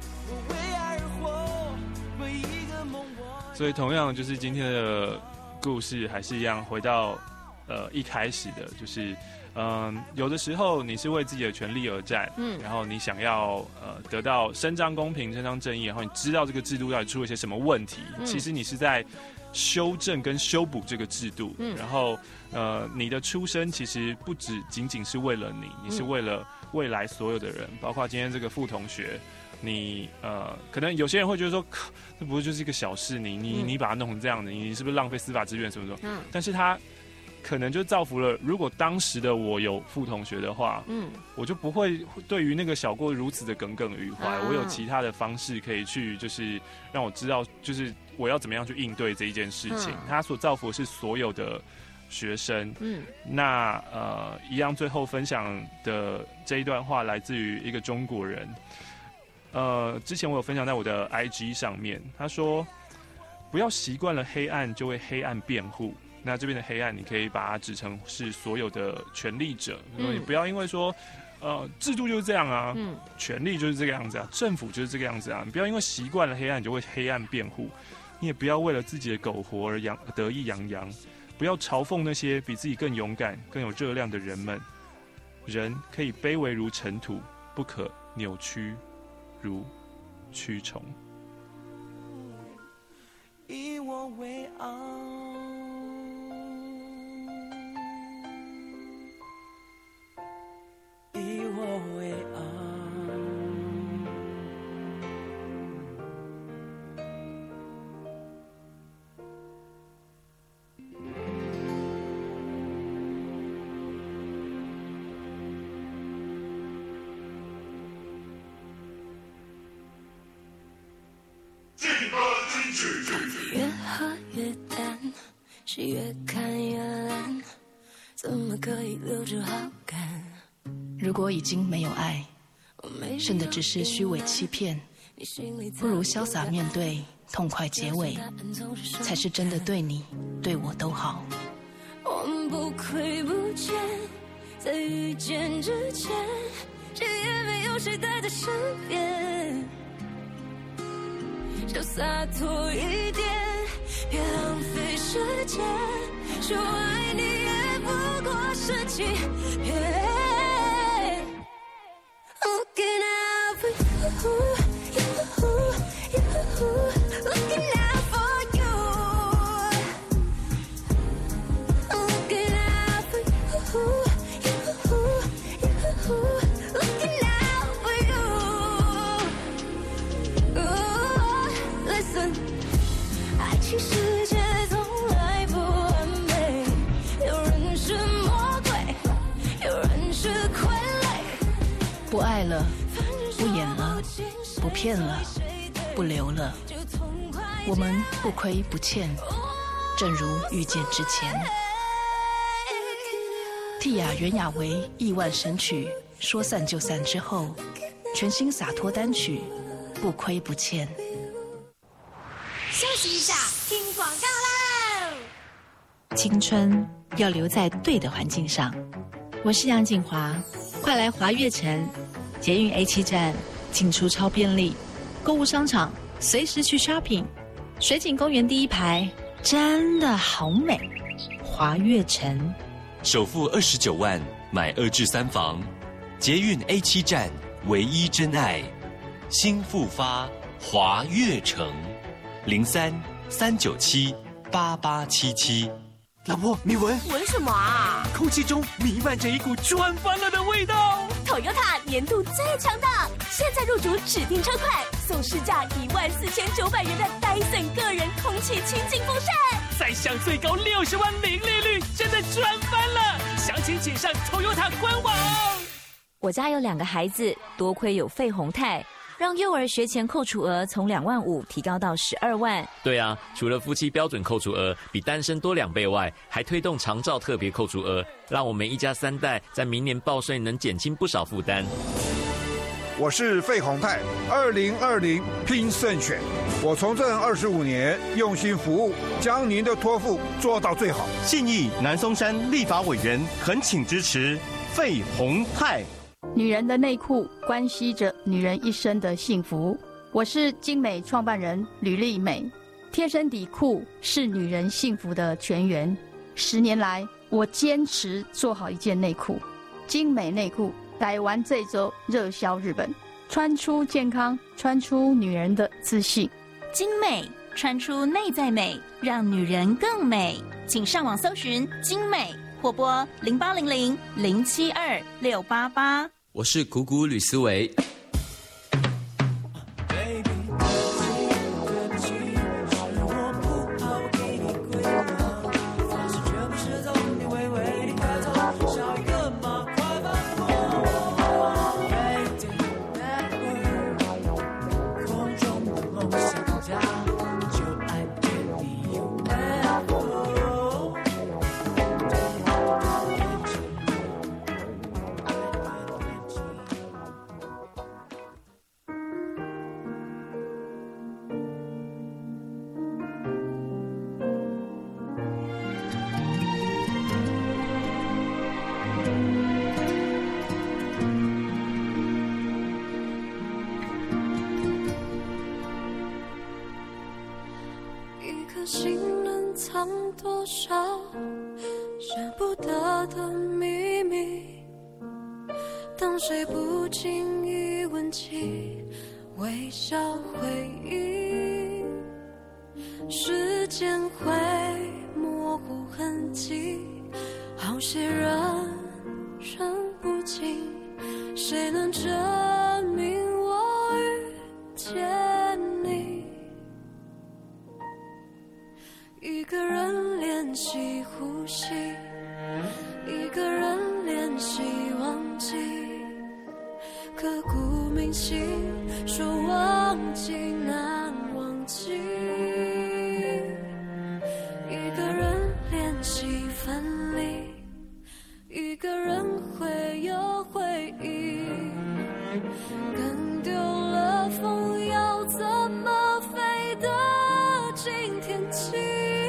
所以同样就是今天的故事还是一样，回到呃一开始的，就是嗯、呃，有的时候你是为自己的权利而战，嗯，然后你想要呃得到伸张公平、伸张正义，然后你知道这个制度到底出了些什么问题，嗯、其实你是在修正跟修补这个制度，嗯，然后呃，你的出生其实不只仅仅是为了你，你是为了未来所有的人，包括今天这个傅同学，你呃，可能有些人会觉得说，这不是就是一个小事，你你你把它弄成这样的，你是不是浪费司法资源什么什么？嗯，但是他可能就造福了，如果当时的我有傅同学的话，嗯，我就不会对于那个小过如此的耿耿于怀，啊、我有其他的方式可以去，就是让我知道，就是我要怎么样去应对这一件事情。嗯、他所造福的是所有的学生，嗯，那呃，一样最后分享的这一段话来自于一个中国人，呃，之前我有分享在我的 I G 上面，他说，不要习惯了黑暗就为黑暗辩护。那这边的黑暗，你可以把它指成是所有的权力者，嗯、你不要因为说，呃，制度就是这样啊，嗯、权力就是这个样子啊，政府就是这个样子啊，你不要因为习惯了黑暗，你就为黑暗辩护，你也不要为了自己的苟活而扬得意洋洋，不要嘲讽那些比自己更勇敢、更有热量的人们。人可以卑微如尘土，不可扭曲如蛆虫。 以我为傲。以我为傲，越喝越淡，是越看越烂，怎么可以留着好感？ 如果已经没有爱，剩的只是虚伪欺骗，不如潇洒面对，痛快结尾，才是真的对你对我都好。 我们不亏不欠，在遇见之前，谁也没有谁待在身边，就洒脱一点，别浪费时间，说爱你也不过是欺骗。Looking out for you, you, you, looking out for you, looking out for you, you, you, looking out for you. Ooh, listen, 爱情世界从来不完美，有人是魔鬼，有人是傀儡。 不爱了，不演了，不骗了，不留了，我们不亏不欠，正如遇见之前。蒂亚袁娅维亿万神曲说散就散之后，全新洒脱单曲不亏不欠。 休息一下，听广告喽。 青春要留在对的环境上。我是杨锦华，快来华悦城捷运 A 七 站进出超便利，购物商场随时去 shopping， 水景公园第一排真的好美。华悦城首付二十九万买二至三房，捷运 A 七 站唯一真爱，新复发华悦城零三三九七八八七七。 老婆，你闻闻什么啊？ 空气中弥漫着一股赚翻了的味道。 Toyota 年度最强大，现在入主指定车款，送市价一万四千九百元的戴森个人空气清净风扇， 再享最高六十万零利率，真的赚翻了！详情请上 Toyota 官网。 我家有两个孩子，多亏有费鸿泰，让幼儿学前扣除额从两万五提高到十二万。 对啊，除了夫妻标准扣除额比单身多两倍外，还推动长照特别扣除额，让我们一家三代在明年报税能减轻不少负担。 我是费鸿泰，二零二零拼胜选，我从政二十五年，用心服务，将您的托付做到最好。 信义南松山立法委员恳请支持费鸿泰。 女人的内裤关系着女人一生的幸福。我是精美创办人吕丽美，贴身底裤是女人幸福的泉源。十年来，我坚持做好一件内裤，精美内裤，台湾这周热销日本，穿出健康，穿出女人的自信。 精美，穿出内在美，让女人更美。请上网搜寻精美，或拨零八零零零七二六八八。 我是谷谷吕思维。 心能藏多少舍不得的秘密？当谁不经意问起，微笑回应，时间会模糊痕迹，好些人认不清，谁能证明我遇见你？一个人练习呼吸，一个人练习忘记，刻骨铭心，说忘记难忘记。一个人练习分离，一个人会有回忆，跟丢了风要怎么飞得进天际？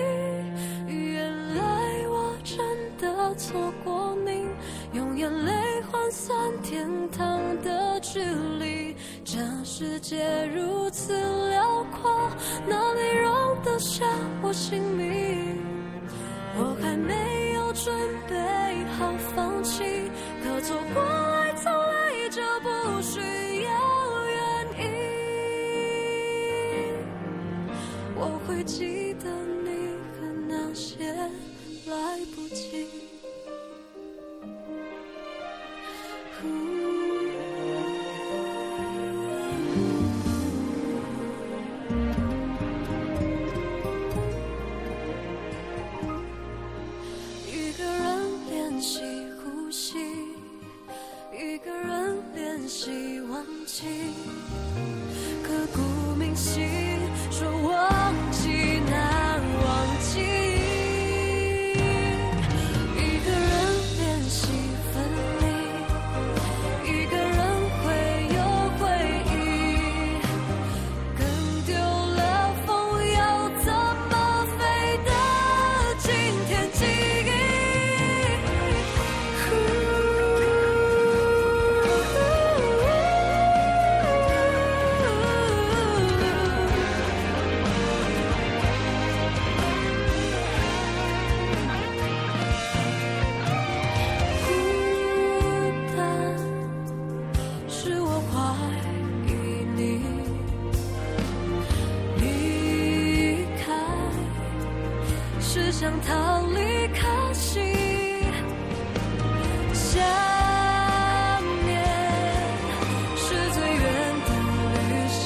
错过你，用眼泪换算天堂的距离。这世界如此辽阔，哪里容得下我姓名？ 我还没有准备好放弃，可错过爱从来就不需要原因。我会记得你和那些来不及。一个人练习呼吸，一个人练习忘记，刻骨铭心，说忘记难忘记。一个人练习分离，一个人会有回忆，跟丢了风要怎么飞的今天记忆。是我怀疑你离开，是想逃离可惜，想念是最远的旅行，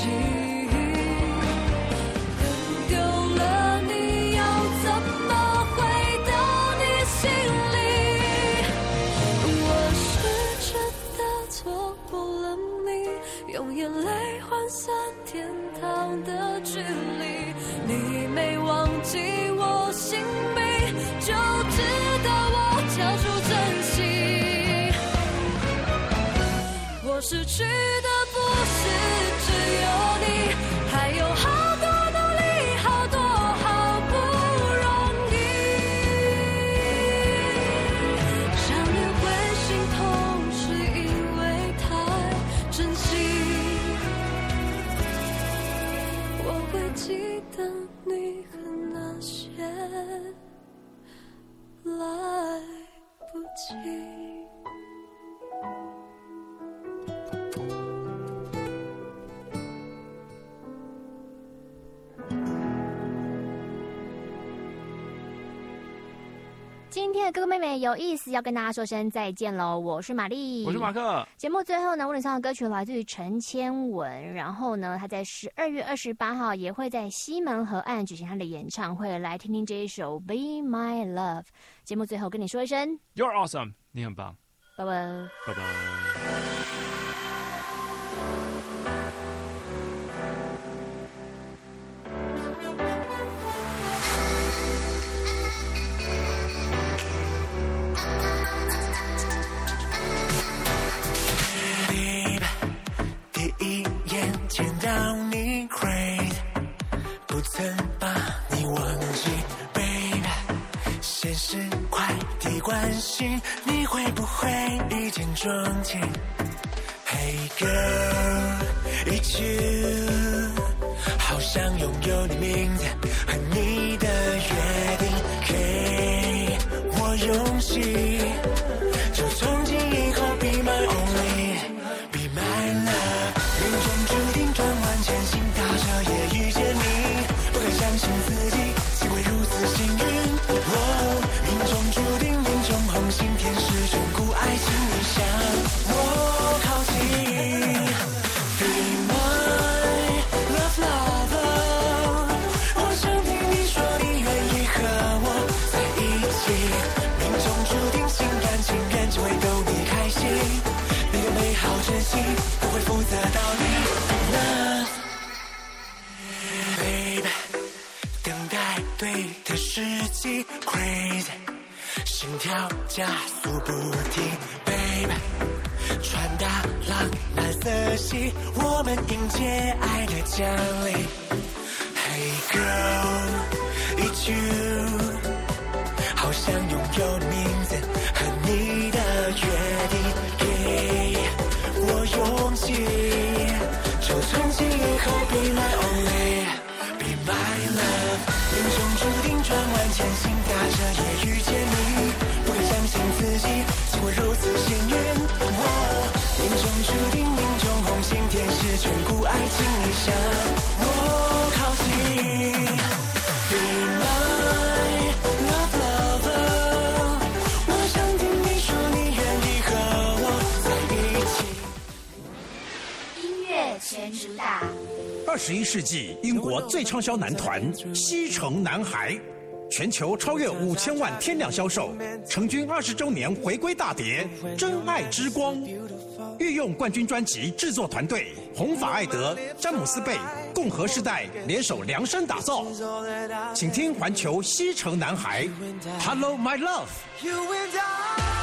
跟丢了你要怎么回到你心里？我是真的错过了你，用眼泪换算天堂的距离。你没忘记我姓名，就值得我交出真心。我失去的不是只有你，还有好多努力，好多好不容易。想念会心痛，是因为太珍惜。我会记得你和那些来不及。 今天的哥哥妹妹有意思，要跟大家说声再见喽！我是玛丽， 我是马克。 节目最后呢，为你唱的歌曲来自于陈千文，然后呢，他在十二月二十八号也会在西门河岸举行他的演唱会，来听听这一首《Be My Love》。节目最后跟你说一声 You're awesome， 你很棒， 拜拜， 拜拜。 见到你 great， 不曾把你忘记 babe， 现实快递关心，你会不会一见钟情 Hey girl，it's you， 好想拥有你名字和你的约定，给我勇气，就从今以后 be my only be my love， 命中注定转弯前行，大车也遇见你，不敢相信自己竟会如此幸运。哦，命中注定，命中红心，天使眷顾爱情，你向我靠近。Be my love lover， 我想听你说你愿意和我在一起。命中注定，心甘情愿只会逗你开心，你的美好真心不会负责到你。Babe， 等待对的时机 ，Crazy， 心跳加速不停 ，Babe， 穿搭浪漫色系，我们迎接爱的降临。Hey girl，it's you， 好想拥有你名字和你的约定，给我勇气，就从今以后 be my only，be my love，命中。 注定转弯前行，踏着也遇见你，不敢相信自己是我如此幸运。我命中注定，命中红心，天使眷顾，爱情你向我靠近。Be my love lover， 我想听你说你愿意和我在一起。 音乐全主打。 二十一世纪英国最畅销男团西城男孩，全球超越五千万天量销售，成军二十周年回归大碟《真爱之光》，御用冠军专辑制作团队红发艾德、詹姆斯贝、共和世代联手量身打造，请听环球西城男孩 Hello My Love。You and I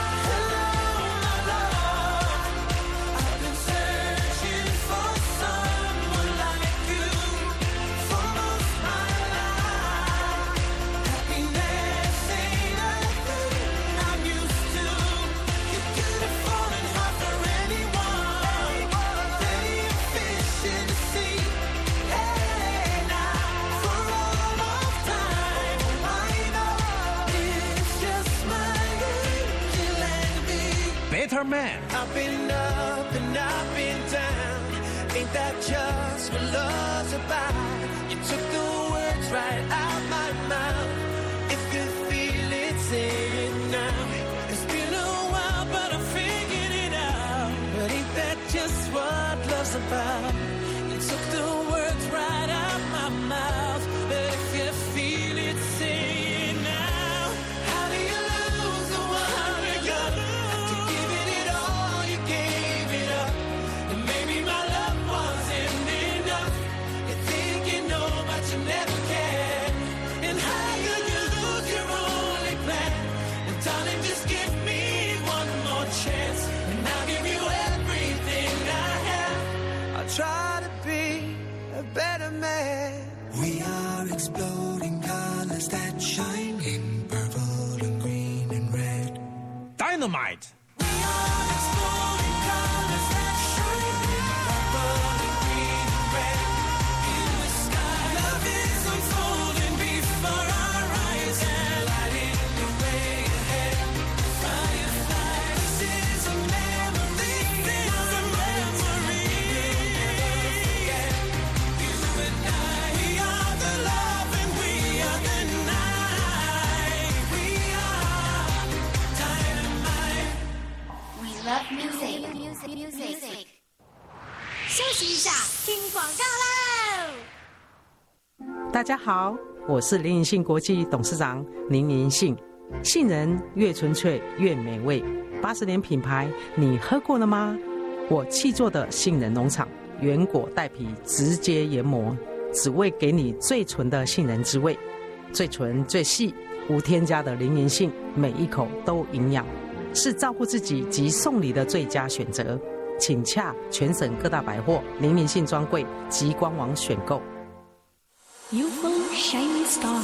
Better Man。 I've been up and I've been down. Ain't that just what love's about? You took the words right out my mouth. If you feel it, say it now. It's been a while, but I figured it out. But ain't that just what love's about? You took the words right out my mouth. But if you feel it, say it now. How do you lose the one you got? To give it it all, you gave it up. And maybe my love wasn't enough. You think you know, but you never can. And how could you lose your only plan? And darling, just give me one more chance, and I'll give you everything I have. I'll try to be a better man. We are exploding colors that shine in purple and green and red. Dynamite。 We are exploding colors that shine in purple and green and red. In the sky, love is unfolding before our eyes and lighting the way ahead. Firefly, this is a memory. This is a memory. You and I, we are the love and we are the night. We are dynamite. We love music. Music. Music. 休息一下，听广告喽。 大家好，我是林银杏国际董事长林银杏。杏仁越纯粹越美味，八十年品牌，你喝过了吗？我契作的杏仁农场，原果带皮，直接研磨，只为给你最纯的杏仁滋味，最纯最细，无添加的林银杏，每一口都营养，是照顾自己及送礼的最佳选择。请洽全省各大百货林银杏专柜及官网选购。 U F O Shining Star